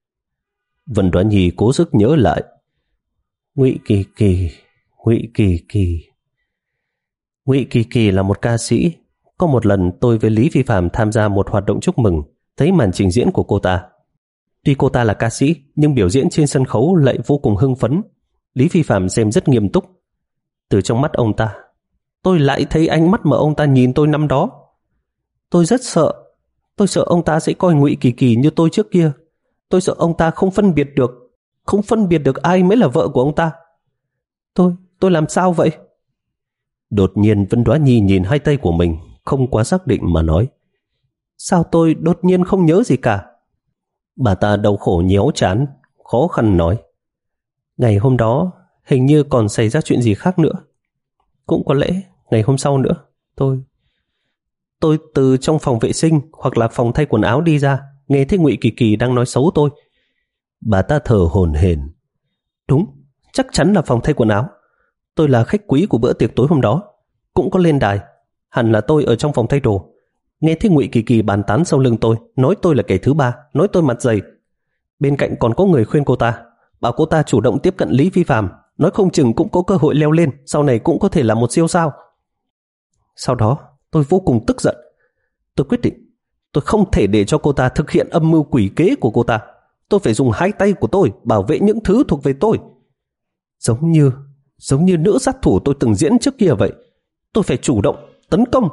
Vân Đoá Nhi cố sức nhớ lại. Ngụy Kỳ Kỳ, Ngụy Kỳ Kỳ. Ngụy Kỳ Kỳ là một ca sĩ. Có một lần tôi với Lý Phi Phạm tham gia một hoạt động chúc mừng, thấy màn trình diễn của cô ta. Tuy cô ta là ca sĩ, nhưng biểu diễn trên sân khấu lại vô cùng hưng phấn. Lý Phi Phạm xem rất nghiêm túc. Từ trong mắt ông ta, tôi lại thấy ánh mắt mà ông ta nhìn tôi năm đó. Tôi rất sợ. Tôi sợ ông ta sẽ coi Ngụy Kỳ Kỳ như tôi trước kia. Tôi sợ ông ta không phân biệt được, không phân biệt được ai mới là vợ của ông ta. Tôi, tôi làm sao vậy? Đột nhiên Vân Đoá Nhi nhìn hai tay của mình, không quá xác định mà nói. Sao tôi đột nhiên không nhớ gì cả? Bà ta đau khổ nhéo trán, khó khăn nói. Ngày hôm đó hình như còn xảy ra chuyện gì khác nữa. Cũng có lẽ ngày hôm sau nữa. Tôi Tôi từ trong phòng vệ sinh hoặc là phòng thay quần áo đi ra, nghe thấy Ngụy Kỳ Kỳ đang nói xấu tôi. Bà ta thở hổn hển. Đúng, chắc chắn là phòng thay quần áo. Tôi là khách quý của bữa tiệc tối hôm đó, cũng có lên đài. Hẳn là tôi ở trong phòng thay đồ, nghe thấy Ngụy Kỳ Kỳ bàn tán sau lưng tôi, nói tôi là kẻ thứ ba, nói tôi mặt dày. Bên cạnh còn có người khuyên cô ta, bảo cô ta chủ động tiếp cận Lý Phi Phạm, nói không chừng cũng có cơ hội leo lên, sau này cũng có thể là một siêu sao. Sau đó tôi vô cùng tức giận. Tôi quyết định tôi không thể để cho cô ta thực hiện âm mưu quỷ kế của cô ta. Tôi phải dùng hai tay của tôi bảo vệ những thứ thuộc về tôi. Giống như Giống như nữ sát thủ tôi từng diễn trước kia vậy. Tôi phải chủ động tấn công,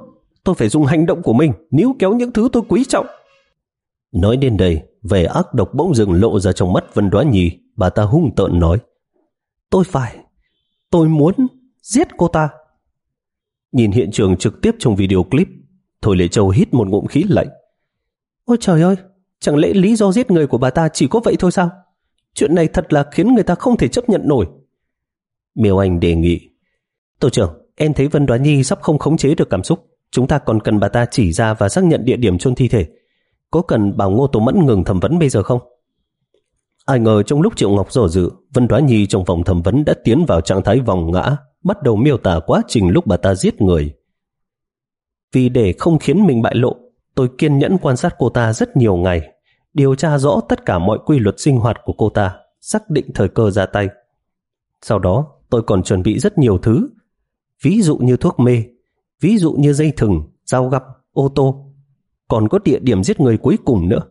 Tôi phải dùng hành động của mình níu kéo những thứ tôi quý trọng. Nói đến đây, vẻ ác độc bỗng dừng lộ ra trong mắt Vân Đoá Nhi. Bà ta hung tợn nói: Tôi phải, tôi muốn giết cô ta. Nhìn hiện trường trực tiếp trong video clip, Thôi Lệ Châu hít một ngụm khí lạnh. Ôi trời ơi, chẳng lẽ lý do giết người của bà ta chỉ có vậy thôi sao? Chuyện này thật là khiến người ta không thể chấp nhận nổi. Miêu Anh đề nghị: Tổ trưởng, em thấy Vân Đoá Nhi sắp không khống chế được cảm xúc. Chúng ta còn cần bà ta chỉ ra và xác nhận địa điểm chôn thi thể. Có cần bảo Ngô Tố Mẫn ngừng thẩm vấn bây giờ không? Ai ngờ trong lúc Triệu Ngọc dò dự, Vân Đoá Nhi trong phòng thẩm vấn đã tiến vào trạng thái vòng ngã, bắt đầu miêu tả quá trình lúc bà ta giết người. Vì để không khiến mình bại lộ, tôi kiên nhẫn quan sát cô ta rất nhiều ngày, điều tra rõ tất cả mọi quy luật sinh hoạt của cô ta, xác định thời cơ ra tay. Sau đó tôi còn chuẩn bị rất nhiều thứ, ví dụ như thuốc mê, ví dụ như dây thừng, dao găm, ô tô, còn có địa điểm giết người cuối cùng nữa.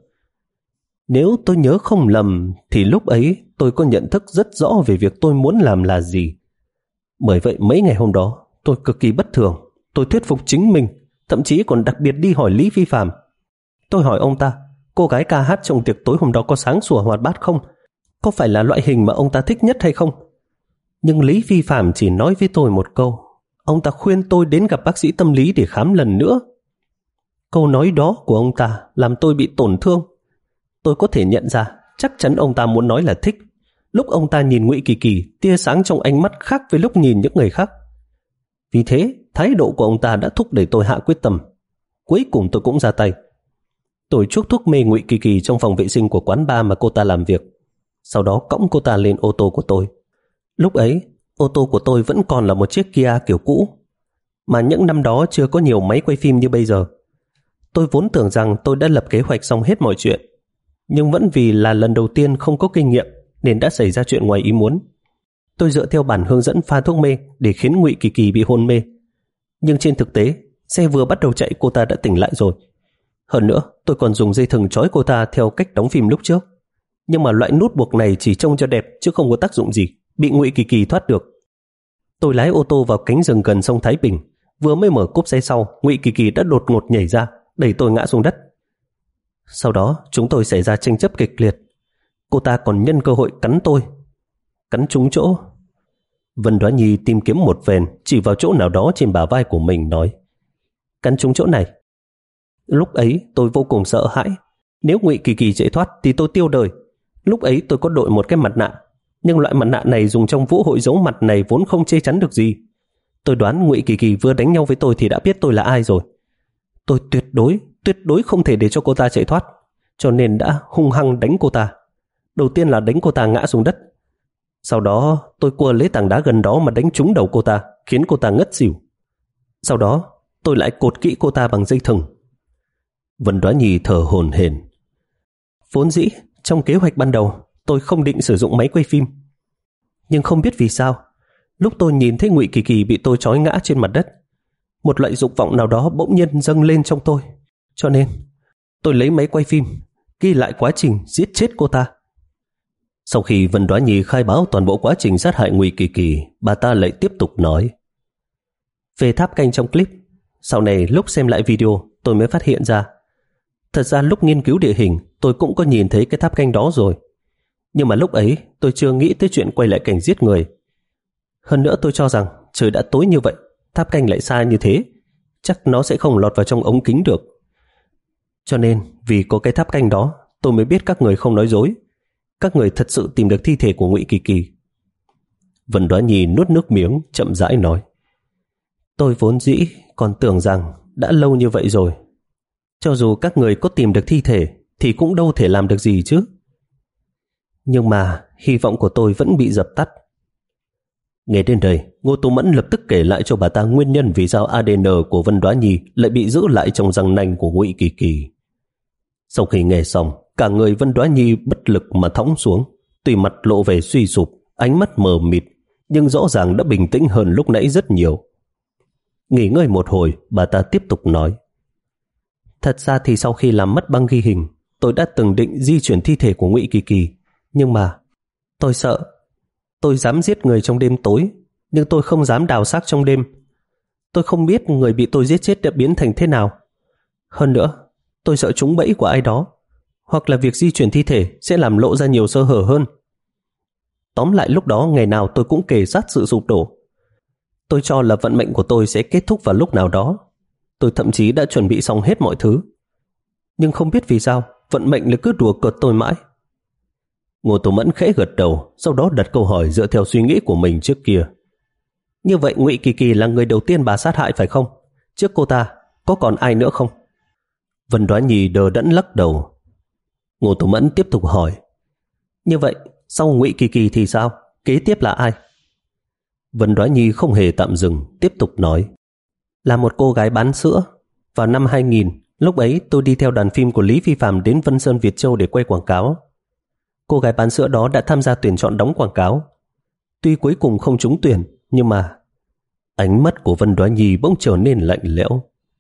Nếu tôi nhớ không lầm thì lúc ấy tôi có nhận thức rất rõ về việc tôi muốn làm là gì. Bởi vậy mấy ngày hôm đó tôi cực kỳ bất thường. Tôi thuyết phục chính mình, thậm chí còn đặc biệt đi hỏi Lý Phi Phạm. Tôi hỏi ông ta, cô gái ca hát trong tiệc tối hôm đó có sáng sủa hoạt bát không? Có phải là loại hình mà ông ta thích nhất hay không? Nhưng Lý Phi Phạm chỉ nói với tôi một câu. Ông ta khuyên tôi đến gặp bác sĩ tâm lý để khám lần nữa. Câu nói đó của ông ta làm tôi bị tổn thương. Tôi có thể nhận ra chắc chắn ông ta muốn nói là thích. Lúc ông ta nhìn Ngụy Kỳ Kỳ, tia sáng trong ánh mắt khác với lúc nhìn những người khác. Vì thế, thái độ của ông ta đã thúc đẩy tôi hạ quyết tâm. Cuối cùng tôi cũng ra tay. Tôi chuốc thuốc mê Ngụy Kỳ Kỳ trong phòng vệ sinh của quán bar mà cô ta làm việc. Sau đó cõng cô ta lên ô tô của tôi. Lúc ấy, ô tô của tôi vẫn còn là một chiếc Kia kiểu cũ, mà những năm đó chưa có nhiều máy quay phim như bây giờ. Tôi vốn tưởng rằng tôi đã lập kế hoạch xong hết mọi chuyện, nhưng vẫn vì là lần đầu tiên không có kinh nghiệm nên đã xảy ra chuyện ngoài ý muốn. Tôi dựa theo bản hướng dẫn pha thuốc mê để khiến Ngụy Kỳ Kỳ bị hôn mê. Nhưng trên thực tế, xe vừa bắt đầu chạy cô ta đã tỉnh lại rồi. Hơn nữa, tôi còn dùng dây thừng trói cô ta theo cách đóng phim lúc trước. Nhưng mà loại nút buộc này chỉ trông cho đẹp chứ không có tác dụng gì, bị Ngụy Kỳ Kỳ thoát được. Tôi lái ô tô vào cánh rừng gần sông Thái Bình. Vừa mới mở cốp xe sau, Ngụy Kỳ Kỳ đã đột ngột nhảy ra, đẩy tôi ngã xuống đất. Sau đó chúng tôi xảy ra tranh chấp kịch liệt. Cô ta còn nhân cơ hội cắn tôi, cắn trúng chỗ. Vân Đoá Nhi tìm kiếm một vền, chỉ vào chỗ nào đó trên bả vai của mình nói: Cắn trúng chỗ này. Lúc ấy tôi vô cùng sợ hãi. Nếu Ngụy Kỳ Kỳ chạy thoát thì tôi tiêu đời. Lúc ấy tôi có đội một cái mặt nạ, nhưng loại mặt nạ này dùng trong vũ hội giấu mặt này vốn không che chắn được gì. Tôi đoán Ngụy Kỳ Kỳ vừa đánh nhau với tôi thì đã biết tôi là ai rồi. Tôi tuyệt đối, tuyệt đối không thể để cho cô ta chạy thoát, cho nên đã hung hăng đánh cô ta. Đầu tiên là đánh cô ta ngã xuống đất. Sau đó tôi cua lấy tảng đá gần đó mà đánh trúng đầu cô ta, khiến cô ta ngất xỉu. Sau đó tôi lại cột kỹ cô ta bằng dây thừng. Vân Đoá Nhi thở hổn hển. Vốn dĩ trong kế hoạch ban đầu tôi không định sử dụng máy quay phim, nhưng không biết vì sao, lúc tôi nhìn thấy Ngụy Kỳ Kỳ bị tôi trói ngã trên mặt đất, một loại dục vọng nào đó bỗng nhiên dâng lên trong tôi, cho nên tôi lấy máy quay phim ghi lại quá trình giết chết cô ta. Sau khi Vân Đoá Nhi khai báo toàn bộ quá trình sát hại Ngụy Kỳ Kỳ, bà ta lại tiếp tục nói: Về tháp canh trong clip, sau này lúc xem lại video tôi mới phát hiện ra, thật ra lúc nghiên cứu địa hình tôi cũng có nhìn thấy cái tháp canh đó rồi. Nhưng mà lúc ấy tôi chưa nghĩ tới chuyện quay lại cảnh giết người. Hơn nữa tôi cho rằng trời đã tối như vậy, tháp canh lại xa như thế, chắc nó sẽ không lọt vào trong ống kính được. Cho nên vì có cái tháp canh đó, tôi mới biết các người không nói dối. Các người thật sự tìm được thi thể của Ngụy Kỳ Kỳ. Vân Đoá Nhi nuốt nước miếng, chậm rãi nói: Tôi vốn dĩ còn tưởng rằng đã lâu như vậy rồi, cho dù các người có tìm được thi thể thì cũng đâu thể làm được gì chứ. Nhưng mà hy vọng của tôi vẫn bị dập tắt. Nghe đến đây, Ngô Tố Mẫn lập tức kể lại cho bà ta nguyên nhân vì sao a đê en của Vân Đoá Nhi lại bị giữ lại trong răng nanh của Ngụy Kỳ Kỳ. Sau khi nghe xong, cả người Vân Đoá Nhi bất lực mà thõng xuống, tuy mặt lộ vẻ suy sụp, ánh mắt mờ mịt, nhưng rõ ràng đã bình tĩnh hơn lúc nãy rất nhiều. Nghỉ ngơi một hồi, bà ta tiếp tục nói: Thật ra thì sau khi làm mất băng ghi hình, tôi đã từng định di chuyển thi thể của Ngụy Kỳ Kỳ, nhưng mà tôi sợ. Tôi dám giết người trong đêm tối, nhưng tôi không dám đào xác trong đêm. Tôi không biết người bị tôi giết chết đã biến thành thế nào. Hơn nữa, tôi sợ trúng bẫy của ai đó, hoặc là việc di chuyển thi thể sẽ làm lộ ra nhiều sơ hở hơn. Tóm lại lúc đó ngày nào tôi cũng kề sát sự sụp đổ. Tôi cho là vận mệnh của tôi sẽ kết thúc vào lúc nào đó. Tôi thậm chí đã chuẩn bị xong hết mọi thứ. Nhưng không biết vì sao, vận mệnh lại cứ đùa cợt tôi mãi. Ngô Tố Mẫn khẽ gật đầu, sau đó đặt câu hỏi dựa theo suy nghĩ của mình trước kia. Như vậy Ngụy Kỳ Kỳ là người đầu tiên bà sát hại phải không? Trước cô ta, có còn ai nữa không? Vân Đoá Nhi đờ đẫn lắc đầu. Ngô Tố Mẫn tiếp tục hỏi. Như vậy, sau Ngụy Kỳ Kỳ thì sao? Kế tiếp là ai? Vân Đoá Nhi không hề tạm dừng, tiếp tục nói. Là một cô gái bán sữa. Vào năm hai nghìn, lúc ấy tôi đi theo đoàn phim của Lý Phi Phạm đến Vân Sơn Việt Châu để quay quảng cáo. Cô gái bán sữa đó đã tham gia tuyển chọn đóng quảng cáo. Tuy cuối cùng không trúng tuyển, nhưng mà... Ánh mắt của Vân Đoá Nhi bỗng trở nên lạnh lẽo.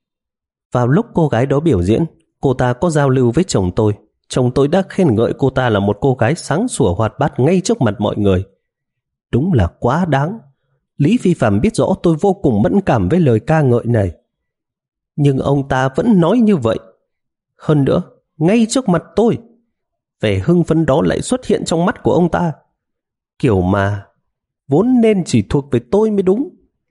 Vào lúc cô gái đó biểu diễn, cô ta có giao lưu với chồng tôi. Chồng tôi đã khen ngợi cô ta là một cô gái sáng sủa hoạt bát ngay trước mặt mọi người. Đúng là quá đáng. Lý Phi Phạm biết rõ tôi vô cùng mẫn cảm với lời ca ngợi này. Nhưng ông ta vẫn nói như vậy. Hơn nữa, ngay trước mặt tôi, vẻ hưng phấn đó lại xuất hiện trong mắt của ông ta. Kiểu mà vốn nên chỉ thuộc về tôi mới đúng.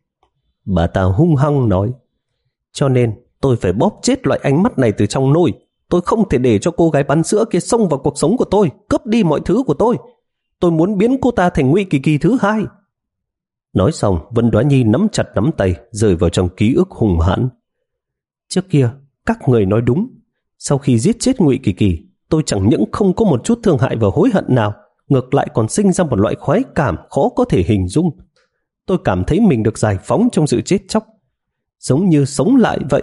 Bà ta hung hăng nói. Cho nên tôi phải bóp chết loại ánh mắt này từ trong nôi. Tôi không thể để cho cô gái bán sữa kia xông vào cuộc sống của tôi, cướp đi mọi thứ của tôi. Tôi muốn biến cô ta thành Ngụy Kỳ Kỳ thứ hai. Nói xong, Vân Đoá Nhi nắm chặt nắm tay, rơi vào trong ký ức hùng hãn. Trước kia, các người nói đúng. Sau khi giết chết Ngụy Kỳ Kỳ, tôi chẳng những không có một chút thương hại và hối hận nào, ngược lại còn sinh ra một loại khoái cảm khó có thể hình dung. Tôi cảm thấy mình được giải phóng trong sự chết chóc, giống như sống lại vậy.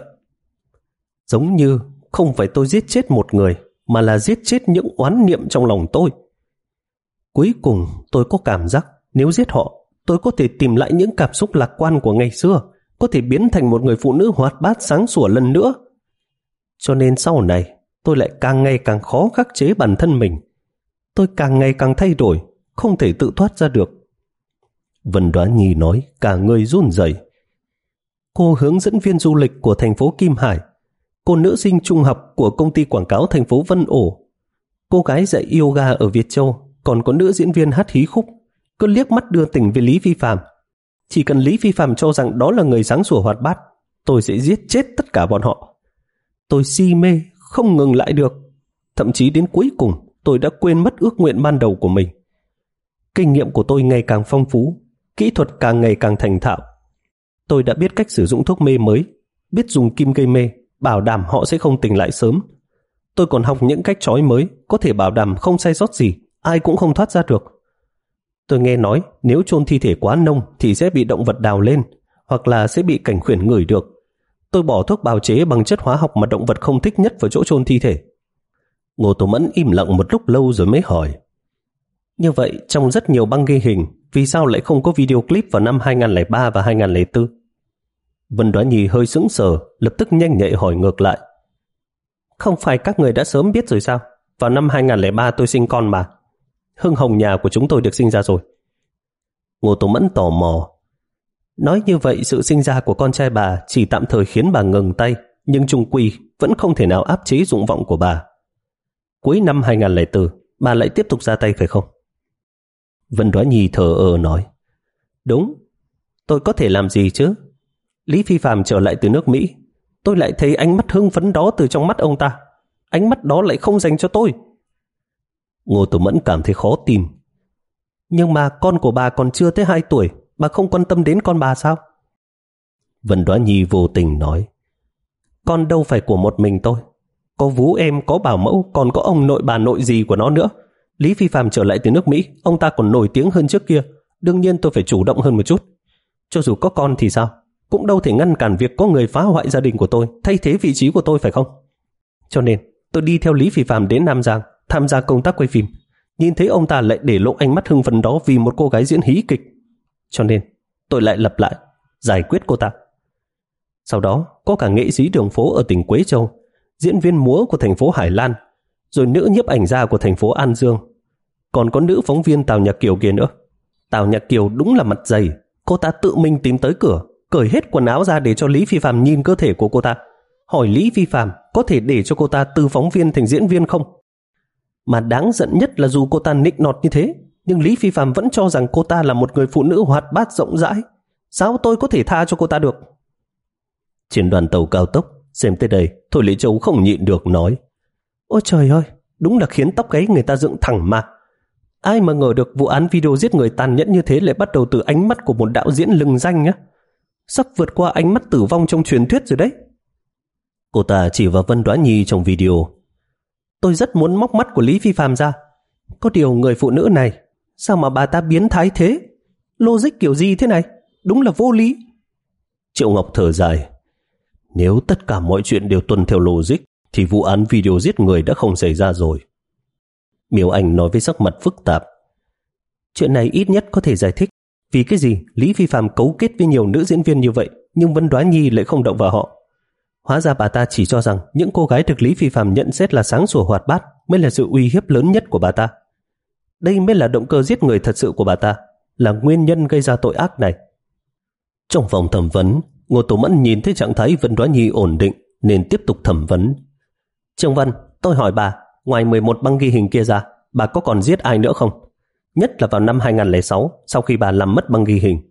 Giống như không phải tôi giết chết một người, mà là giết chết những oán niệm trong lòng tôi. Cuối cùng tôi có cảm giác nếu giết họ, tôi có thể tìm lại những cảm xúc lạc quan của ngày xưa, có thể biến thành một người phụ nữ hoạt bát sáng sủa lần nữa. Cho nên sau này, tôi lại càng ngày càng khó khắc chế bản thân mình. Tôi càng ngày càng thay đổi, không thể tự thoát ra được. Vân Đoá Nhi nói, cả người run rẩy. Cô hướng dẫn viên du lịch của thành phố Kim Hải, cô nữ sinh trung học của công ty quảng cáo thành phố Vân Ổ, cô gái dạy yoga ở Việt Châu, còn có nữ diễn viên hát hí khúc, cứ liếc mắt đưa tình với Lý Phi Phạm. Chỉ cần Lý Phi Phạm cho rằng đó là người sáng sủa hoạt bát, tôi sẽ giết chết tất cả bọn họ. Tôi si mê, không ngừng lại được. Thậm chí đến cuối cùng, tôi đã quên mất ước nguyện ban đầu của mình. Kinh nghiệm của tôi ngày càng phong phú, kỹ thuật càng ngày càng thành thạo. Tôi đã biết cách sử dụng thuốc mê mới, biết dùng kim gây mê, bảo đảm họ sẽ không tỉnh lại sớm. Tôi còn học những cách trói mới, có thể bảo đảm không sai sót gì, ai cũng không thoát ra được. Tôi nghe nói nếu chôn thi thể quá nông thì sẽ bị động vật đào lên, hoặc là sẽ bị cảnh khuyển ngửi được. Tôi bỏ thuốc bào chế bằng chất hóa học mà động vật không thích nhất vào chỗ chôn thi thể. Ngô Tố Mẫn im lặng một lúc lâu rồi mới hỏi. Như vậy trong rất nhiều băng ghi hình, vì sao lại không có video clip vào năm hai nghìn không trăm lẻ ba và hai nghìn không trăm lẻ bốn? Vân Đoá Nhi hơi sững sờ, lập tức nhanh nhạy hỏi ngược lại. Không phải các người đã sớm biết rồi sao? Vào năm hai nghìn không trăm lẻ ba tôi sinh con mà. Hưng Hồng nhà của chúng tôi được sinh ra rồi. Ngô Tố Mẫn tò mò. Nói như vậy sự sinh ra của con trai bà chỉ tạm thời khiến bà ngừng tay, nhưng chung quy vẫn không thể nào áp chế dục vọng của bà. Cuối năm hai nghìn không trăm lẻ bốn, bà lại tiếp tục ra tay phải không? Vân Đoá Nhi thờ ơ nói. Đúng, tôi có thể làm gì chứ? Lý Phi Phạm trở lại từ nước Mỹ, tôi lại thấy ánh mắt hưng phấn đó từ trong mắt ông ta. Ánh mắt đó lại không dành cho tôi. Ngô Tố Mẫn cảm thấy khó tin. Nhưng mà con của bà còn chưa tới hai tuổi, bà không quan tâm đến con bà sao? Vân Đoá Nhi vô tình nói. Con đâu phải của một mình tôi. Có vú em, có bảo mẫu, còn có ông nội bà nội gì của nó nữa. Lý Phi Phạm trở lại từ nước Mỹ, ông ta còn nổi tiếng hơn trước kia. Đương nhiên tôi phải chủ động hơn một chút. Cho dù có con thì sao, cũng đâu thể ngăn cản việc có người phá hoại gia đình của tôi, thay thế vị trí của tôi phải không? Cho nên tôi đi theo Lý Phi Phạm đến Nam Giang, tham gia công tác quay phim. Nhìn thấy ông ta lại để lộ ánh mắt hưng phấn đó vì một cô gái diễn hí kịch. Cho nên tôi lại lặp lại, giải quyết cô ta. Sau đó có cả nghệ sĩ đường phố ở tỉnh Quế Châu, diễn viên múa của thành phố Hải Lan, rồi nữ nhiếp ảnh gia của thành phố An Dương. Còn có nữ phóng viên Tào Nhạc Kiều kia nữa. Tào Nhạc Kiều đúng là mặt dày, cô ta tự mình tìm tới cửa, cởi hết quần áo ra để cho Lý Phi Phạm nhìn cơ thể của cô ta, hỏi Lý Phi Phạm có thể để cho cô ta từ phóng viên thành diễn viên không. Mà đáng giận nhất là dù cô ta nịnh nọt như thế, nhưng Lý Phi Phạm vẫn cho rằng cô ta là một người phụ nữ hoạt bát rộng rãi. Sao tôi có thể tha cho cô ta được? Trên đoàn tàu cao tốc, xem tới đây, Thôi Lý Châu không nhịn được nói: Ôi trời ơi, đúng là khiến tóc gáy người ta dựng thẳng mà. Ai mà ngờ được vụ án video giết người tàn nhẫn như thế lại bắt đầu từ ánh mắt của một đạo diễn lừng danh nhá. Sắp vượt qua ánh mắt tử vong trong truyền thuyết rồi đấy. Cô ta chỉ vào Vân Đoá Nhi trong video. Tôi rất muốn móc mắt của Lý Phi Phạm ra. Có điều người phụ nữ này, sao mà bà ta biến thái thế? Logic kiểu gì thế này? Đúng là vô lý. Triệu Ngọc thở dài. Nếu tất cả mọi chuyện đều tuân theo logic thì vụ án video giết người đã không xảy ra rồi. Miêu Anh nói với sắc mặt phức tạp. Chuyện này ít nhất có thể giải thích vì cái gì Lý Phi Phạm cấu kết với nhiều nữ diễn viên như vậy nhưng Vân Đoá Nhi lại không động vào họ. Hóa ra bà ta chỉ cho rằng những cô gái được Lý Phi Phạm nhận xét là sáng sủa hoạt bát mới là sự uy hiếp lớn nhất của bà ta. Đây mới là động cơ giết người thật sự của bà ta, là nguyên nhân gây ra tội ác này. Trong phòng thẩm vấn, Ngô Tố Mẫn nhìn thấy trạng thái Vân Đoá Nhi ổn định nên tiếp tục thẩm vấn. Trương Vân, tôi hỏi bà, ngoài mười một băng ghi hình kia ra, bà có còn giết ai nữa không? Nhất là vào năm hai không không sáu, sau khi bà làm mất băng ghi hình.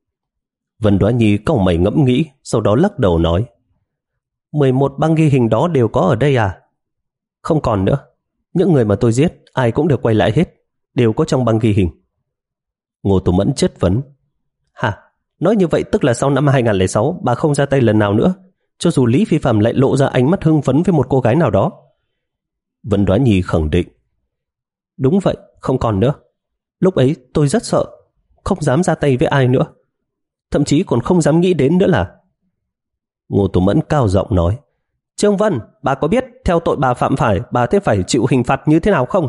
Vân Đoá Nhi cau mày ngẫm nghĩ, sau đó lắc đầu nói: mười một băng ghi hình đó đều có ở đây à? Không còn nữa. Những người mà tôi giết, ai cũng được quay lại hết, đều có trong băng ghi hình. Ngô Tố Mẫn chất vấn: Hả? Nói như vậy tức là sau năm hai không không sáu, bà không ra tay lần nào nữa, cho dù Lý Phi Phạm lại lộ ra ánh mắt hưng phấn với một cô gái nào đó? Vân Đoá Nhi khẳng định: Đúng vậy, không còn nữa. Lúc ấy tôi rất sợ, không dám ra tay với ai nữa, thậm chí còn không dám nghĩ đến nữa là... Ngô Tố Mẫn cao giọng nói: Trương Vân, bà có biết theo tội bà phạm phải, bà sẽ phải chịu hình phạt như thế nào không?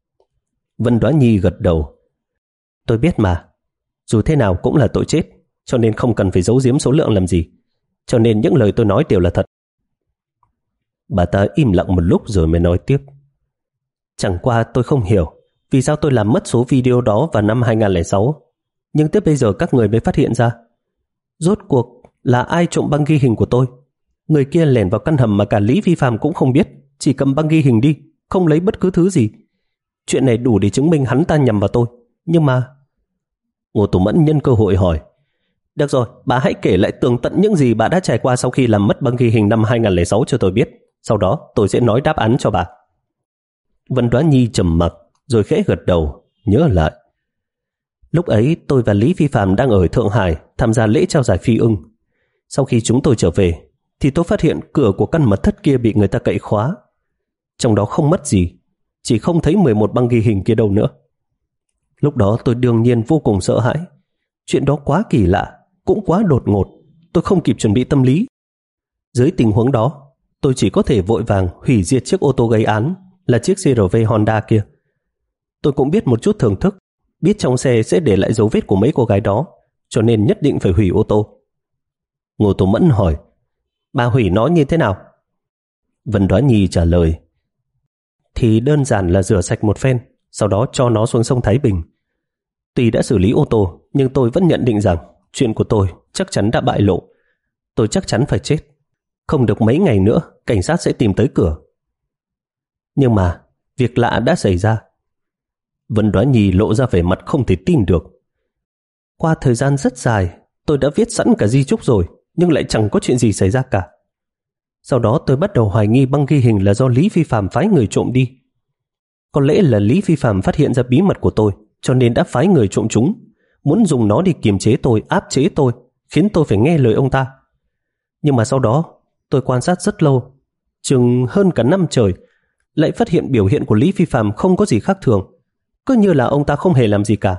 Vân Đoá Nhi gật đầu: Tôi biết mà, dù thế nào cũng là tội chết, cho nên không cần phải giấu giếm số lượng làm gì, cho nên những lời tôi nói đều là thật. Bà ta im lặng một lúc rồi mới nói tiếp: Chẳng qua tôi không hiểu vì sao tôi làm mất số video đó vào năm hai không không sáu, nhưng tới bây giờ các người mới phát hiện ra. Rốt cuộc là ai trộm băng ghi hình của tôi? Người kia lẻn vào căn hầm mà cả Lý Phi Phạm cũng không biết, chỉ cầm băng ghi hình đi, không lấy bất cứ thứ gì. Chuyện này đủ để chứng minh hắn ta nhầm vào tôi. Nhưng mà... Ngô Tố Mẫn nhân cơ hội hỏi: Được rồi, bà hãy kể lại tường tận những gì bà đã trải qua sau khi làm mất băng ghi hình năm hai không không sáu cho tôi biết. Sau đó tôi sẽ nói đáp án cho bà. Vân Đoá Nhi trầm mặc rồi khẽ gật đầu, nhớ lại. Lúc ấy tôi và Lý Phi Phạm đang ở Thượng Hải tham gia lễ trao giải Phi Ưng. Sau khi chúng tôi trở về thì tôi phát hiện cửa của căn mật thất kia bị người ta cậy khóa. Trong đó không mất gì, chỉ không thấy mười một băng ghi hình kia đâu nữa. Lúc đó tôi đương nhiên vô cùng sợ hãi. Chuyện đó quá kỳ lạ, cũng quá đột ngột, tôi không kịp chuẩn bị tâm lý. Dưới tình huống đó, tôi chỉ có thể vội vàng hủy diệt chiếc ô tô gây án, là chiếc xê rờ vê Honda kia. Tôi cũng biết một chút thưởng thức, biết trong xe sẽ để lại dấu vết của mấy cô gái đó, cho nên nhất định phải hủy ô tô. Ngô Tố Mẫn hỏi: Bà hủy nó như thế nào? Vân Đoá Nhi trả lời: Thì đơn giản là rửa sạch một phen, sau đó cho nó xuống sông Thái Bình. Tuy đã xử lý ô tô, nhưng tôi vẫn nhận định rằng chuyện của tôi chắc chắn đã bại lộ. Tôi chắc chắn phải chết. Không được mấy ngày nữa, cảnh sát sẽ tìm tới cửa. Nhưng mà, việc lạ đã xảy ra. Vân Đoá Nhi lộ ra vẻ mặt không thể tin được. Qua thời gian rất dài, tôi đã viết sẵn cả di chúc rồi, nhưng lại chẳng có chuyện gì xảy ra cả. Sau đó tôi bắt đầu hoài nghi băng ghi hình là do Lý Phi Phạm phái người trộm đi. Có lẽ là Lý Phi Phạm phát hiện ra bí mật của tôi, cho nên đã phái người trộm chúng, muốn dùng nó để kiềm chế tôi, áp chế tôi, khiến tôi phải nghe lời ông ta. Nhưng mà sau đó, tôi quan sát rất lâu, chừng hơn cả năm trời, lại phát hiện biểu hiện của Lý Phi Phạm không có gì khác thường, cứ như là ông ta không hề làm gì cả.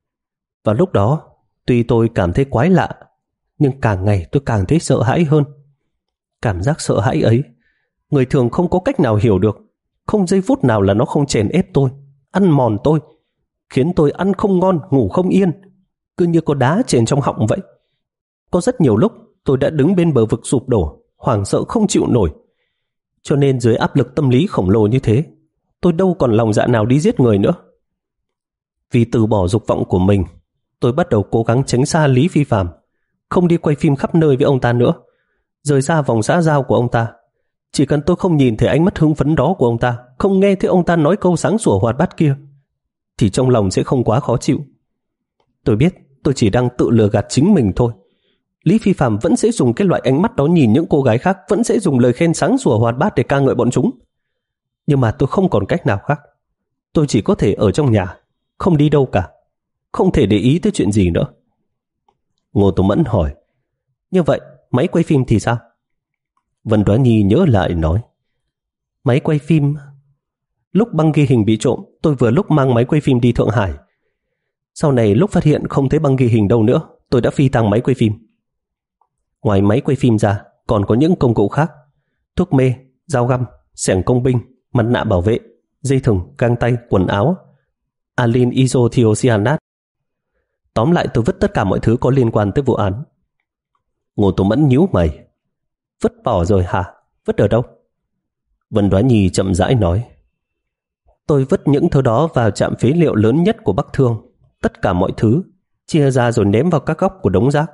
Và lúc đó, tuy tôi cảm thấy quái lạ, nhưng càng ngày tôi càng thấy sợ hãi hơn. Cảm giác sợ hãi ấy, người thường không có cách nào hiểu được. Không giây phút nào là nó không chèn ép tôi, ăn mòn tôi, khiến tôi ăn không ngon, ngủ không yên, cứ như có đá chèn trong họng vậy. Có rất nhiều lúc tôi đã đứng bên bờ vực sụp đổ, hoảng sợ không chịu nổi. Cho nên dưới áp lực tâm lý khổng lồ như thế, tôi đâu còn lòng dạ nào đi giết người nữa. Vì từ bỏ dục vọng của mình, tôi bắt đầu cố gắng tránh xa Lý Phi Phạm, không đi quay phim khắp nơi với ông ta nữa, rời xa vòng xã giao của ông ta. Chỉ cần tôi không nhìn thấy ánh mắt hưng phấn đó của ông ta, không nghe thấy ông ta nói câu sáng sủa hoạt bát kia, thì trong lòng sẽ không quá khó chịu. Tôi biết tôi chỉ đang tự lừa gạt chính mình thôi. Lý Phi Phạm vẫn sẽ dùng cái loại ánh mắt đó nhìn những cô gái khác, vẫn sẽ dùng lời khen sáng sủa hoạt bát để ca ngợi bọn chúng. Nhưng mà tôi không còn cách nào khác. Tôi chỉ có thể ở trong nhà, không đi đâu cả, không thể để ý tới chuyện gì nữa. Ngô Tố Mẫn hỏi, như vậy máy quay phim thì sao? Vân Đoá Nhi nhớ lại nói, máy quay phim... Lúc băng ghi hình bị trộm, tôi vừa lúc mang máy quay phim đi Thượng Hải. Sau này lúc phát hiện không thấy băng ghi hình đâu nữa, tôi đã phi tăng máy quay phim. Ngoài máy quay phim ra, còn có những công cụ khác: thuốc mê, dao găm, xẻng công binh, mặt nạ bảo vệ, dây thừng, găng tay, quần áo, alin isothiocyanat. Tóm lại tôi vứt tất cả mọi thứ có liên quan tới vụ án. Ngô Tố Mẫn nhíu mày. Vứt bỏ rồi hả? Vứt ở đâu? Vân Đoá Nhi chậm rãi nói, tôi vứt những thứ đó vào trạm phế liệu lớn nhất của Bắc Thương. Tất cả mọi thứ chia ra rồi ném vào các góc của đống rác.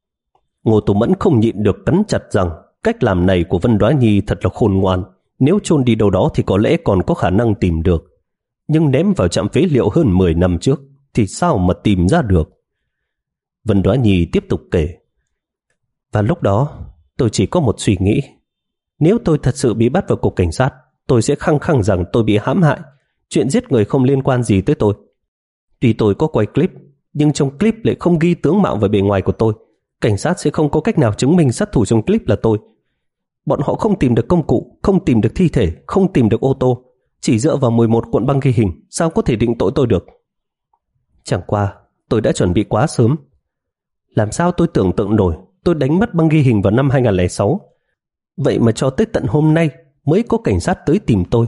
Ngô Tố Mẫn không nhịn được cắn chặt rằng cách làm này của Vân Đoá Nhi thật là khôn ngoan. Nếu chôn đi đâu đó thì có lẽ còn có khả năng tìm được, nhưng ném vào trạm phế liệu hơn mười năm trước thì sao mà tìm ra được? Vân Đoá Nhi tiếp tục kể, và lúc đó tôi chỉ có một suy nghĩ: nếu tôi thật sự bị bắt vào cục cảnh sát, tôi sẽ khăng khăng rằng tôi bị hãm hại, chuyện giết người không liên quan gì tới tôi. Tuy tôi có quay clip, nhưng trong clip lại không ghi tướng mạo và bề ngoài của tôi. Cảnh sát sẽ không có cách nào chứng minh sát thủ trong clip là tôi. Bọn họ không tìm được công cụ, không tìm được thi thể, không tìm được ô tô. Chỉ dựa vào mười một cuộn băng ghi hình, sao có thể định tội tôi được? Chẳng qua tôi đã chuẩn bị quá sớm. Làm sao tôi tưởng tượng nổi tôi đánh mất băng ghi hình vào năm hai không không sáu, vậy mà cho tới tận hôm nay mới có cảnh sát tới tìm tôi.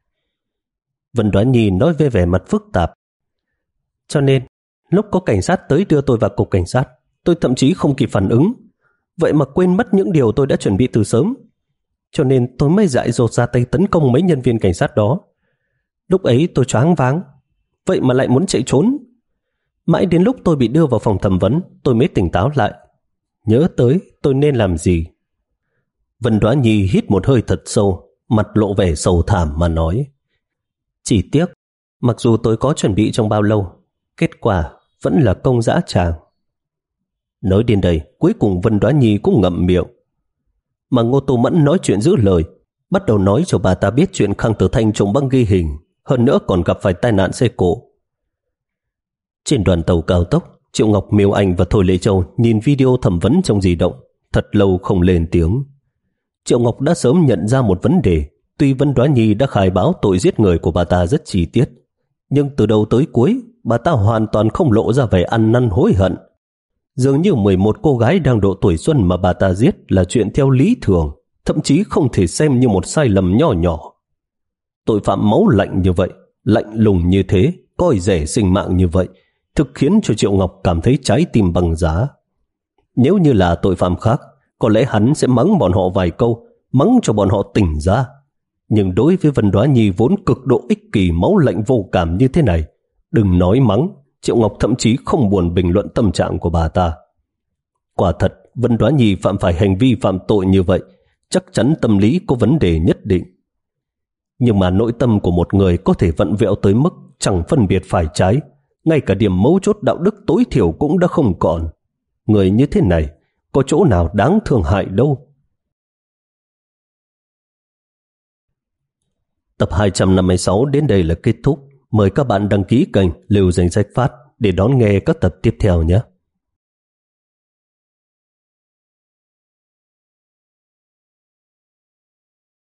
Vân Đoá Nhi nói với vẻ mặt phức tạp. Cho nên lúc có cảnh sát tới đưa tôi vào cục cảnh sát, tôi thậm chí không kịp phản ứng, vậy mà quên mất những điều tôi đã chuẩn bị từ sớm. Cho nên tôi mới dại dột ra tay tấn công mấy nhân viên cảnh sát đó. Lúc ấy tôi choáng váng, vậy mà lại muốn chạy trốn. Mãi đến lúc tôi bị đưa vào phòng thẩm vấn, tôi mới tỉnh táo lại, nhớ tới tôi nên làm gì. Vân Đoá Nhi hít một hơi thật sâu, mặt lộ vẻ sầu thảm mà nói, chỉ tiếc mặc dù tôi có chuẩn bị trong bao lâu, kết quả vẫn là công dã tràng. Nói đến đây, cuối cùng Vân Đoá Nhi cũng ngậm miệng. Mà Ngô Tô Mẫn nói chuyện giữ lời, bắt đầu nói cho bà ta biết chuyện Khang Tử Thanh trộm băng ghi hình, hơn nữa còn gặp phải tai nạn xe cộ. Trên đoàn tàu cao tốc, Triệu Ngọc, Miêu Anh và Thôi Lệ Châu nhìn video thẩm vấn trong di động, thật lâu không lên tiếng. Triệu Ngọc đã sớm nhận ra một vấn đề. Tuy Vân Đoá Nhi đã khai báo tội giết người của bà ta rất chi tiết, nhưng từ đầu tới cuối bà ta hoàn toàn không lộ ra vẻ ăn năn hối hận. Dường như mười một cô gái đang độ tuổi xuân mà bà ta giết là chuyện theo lý thường, thậm chí không thể xem như một sai lầm nhỏ nhỏ. Tội phạm máu lạnh như vậy, lạnh lùng như thế, coi rẻ sinh mạng như vậy, thực khiến cho Triệu Ngọc cảm thấy trái tim băng giá. Nếu như là tội phạm khác, có lẽ hắn sẽ mắng bọn họ vài câu, mắng cho bọn họ tỉnh ra. Nhưng đối với Vân Đoá Nhi vốn cực độ ích kỷ, máu lạnh vô cảm như thế này, đừng nói mắng, Triệu Ngọc thậm chí không buồn bình luận tâm trạng của bà ta. Quả thật, Vân Đoá Nhi phạm phải hành vi phạm tội như vậy, chắc chắn tâm lý có vấn đề nhất định. Nhưng mà nội tâm của một người có thể vặn vẹo tới mức chẳng phân biệt phải trái, ngay cả điểm mấu chốt đạo đức tối thiểu cũng đã không còn. Người như thế này, có chỗ nào đáng thương hại đâu. Tập hai trăm năm mươi sáu đến đây là kết thúc. Mời các bạn đăng ký kênh Lưu Danh Sách Phát để đón nghe các tập tiếp theo nhé.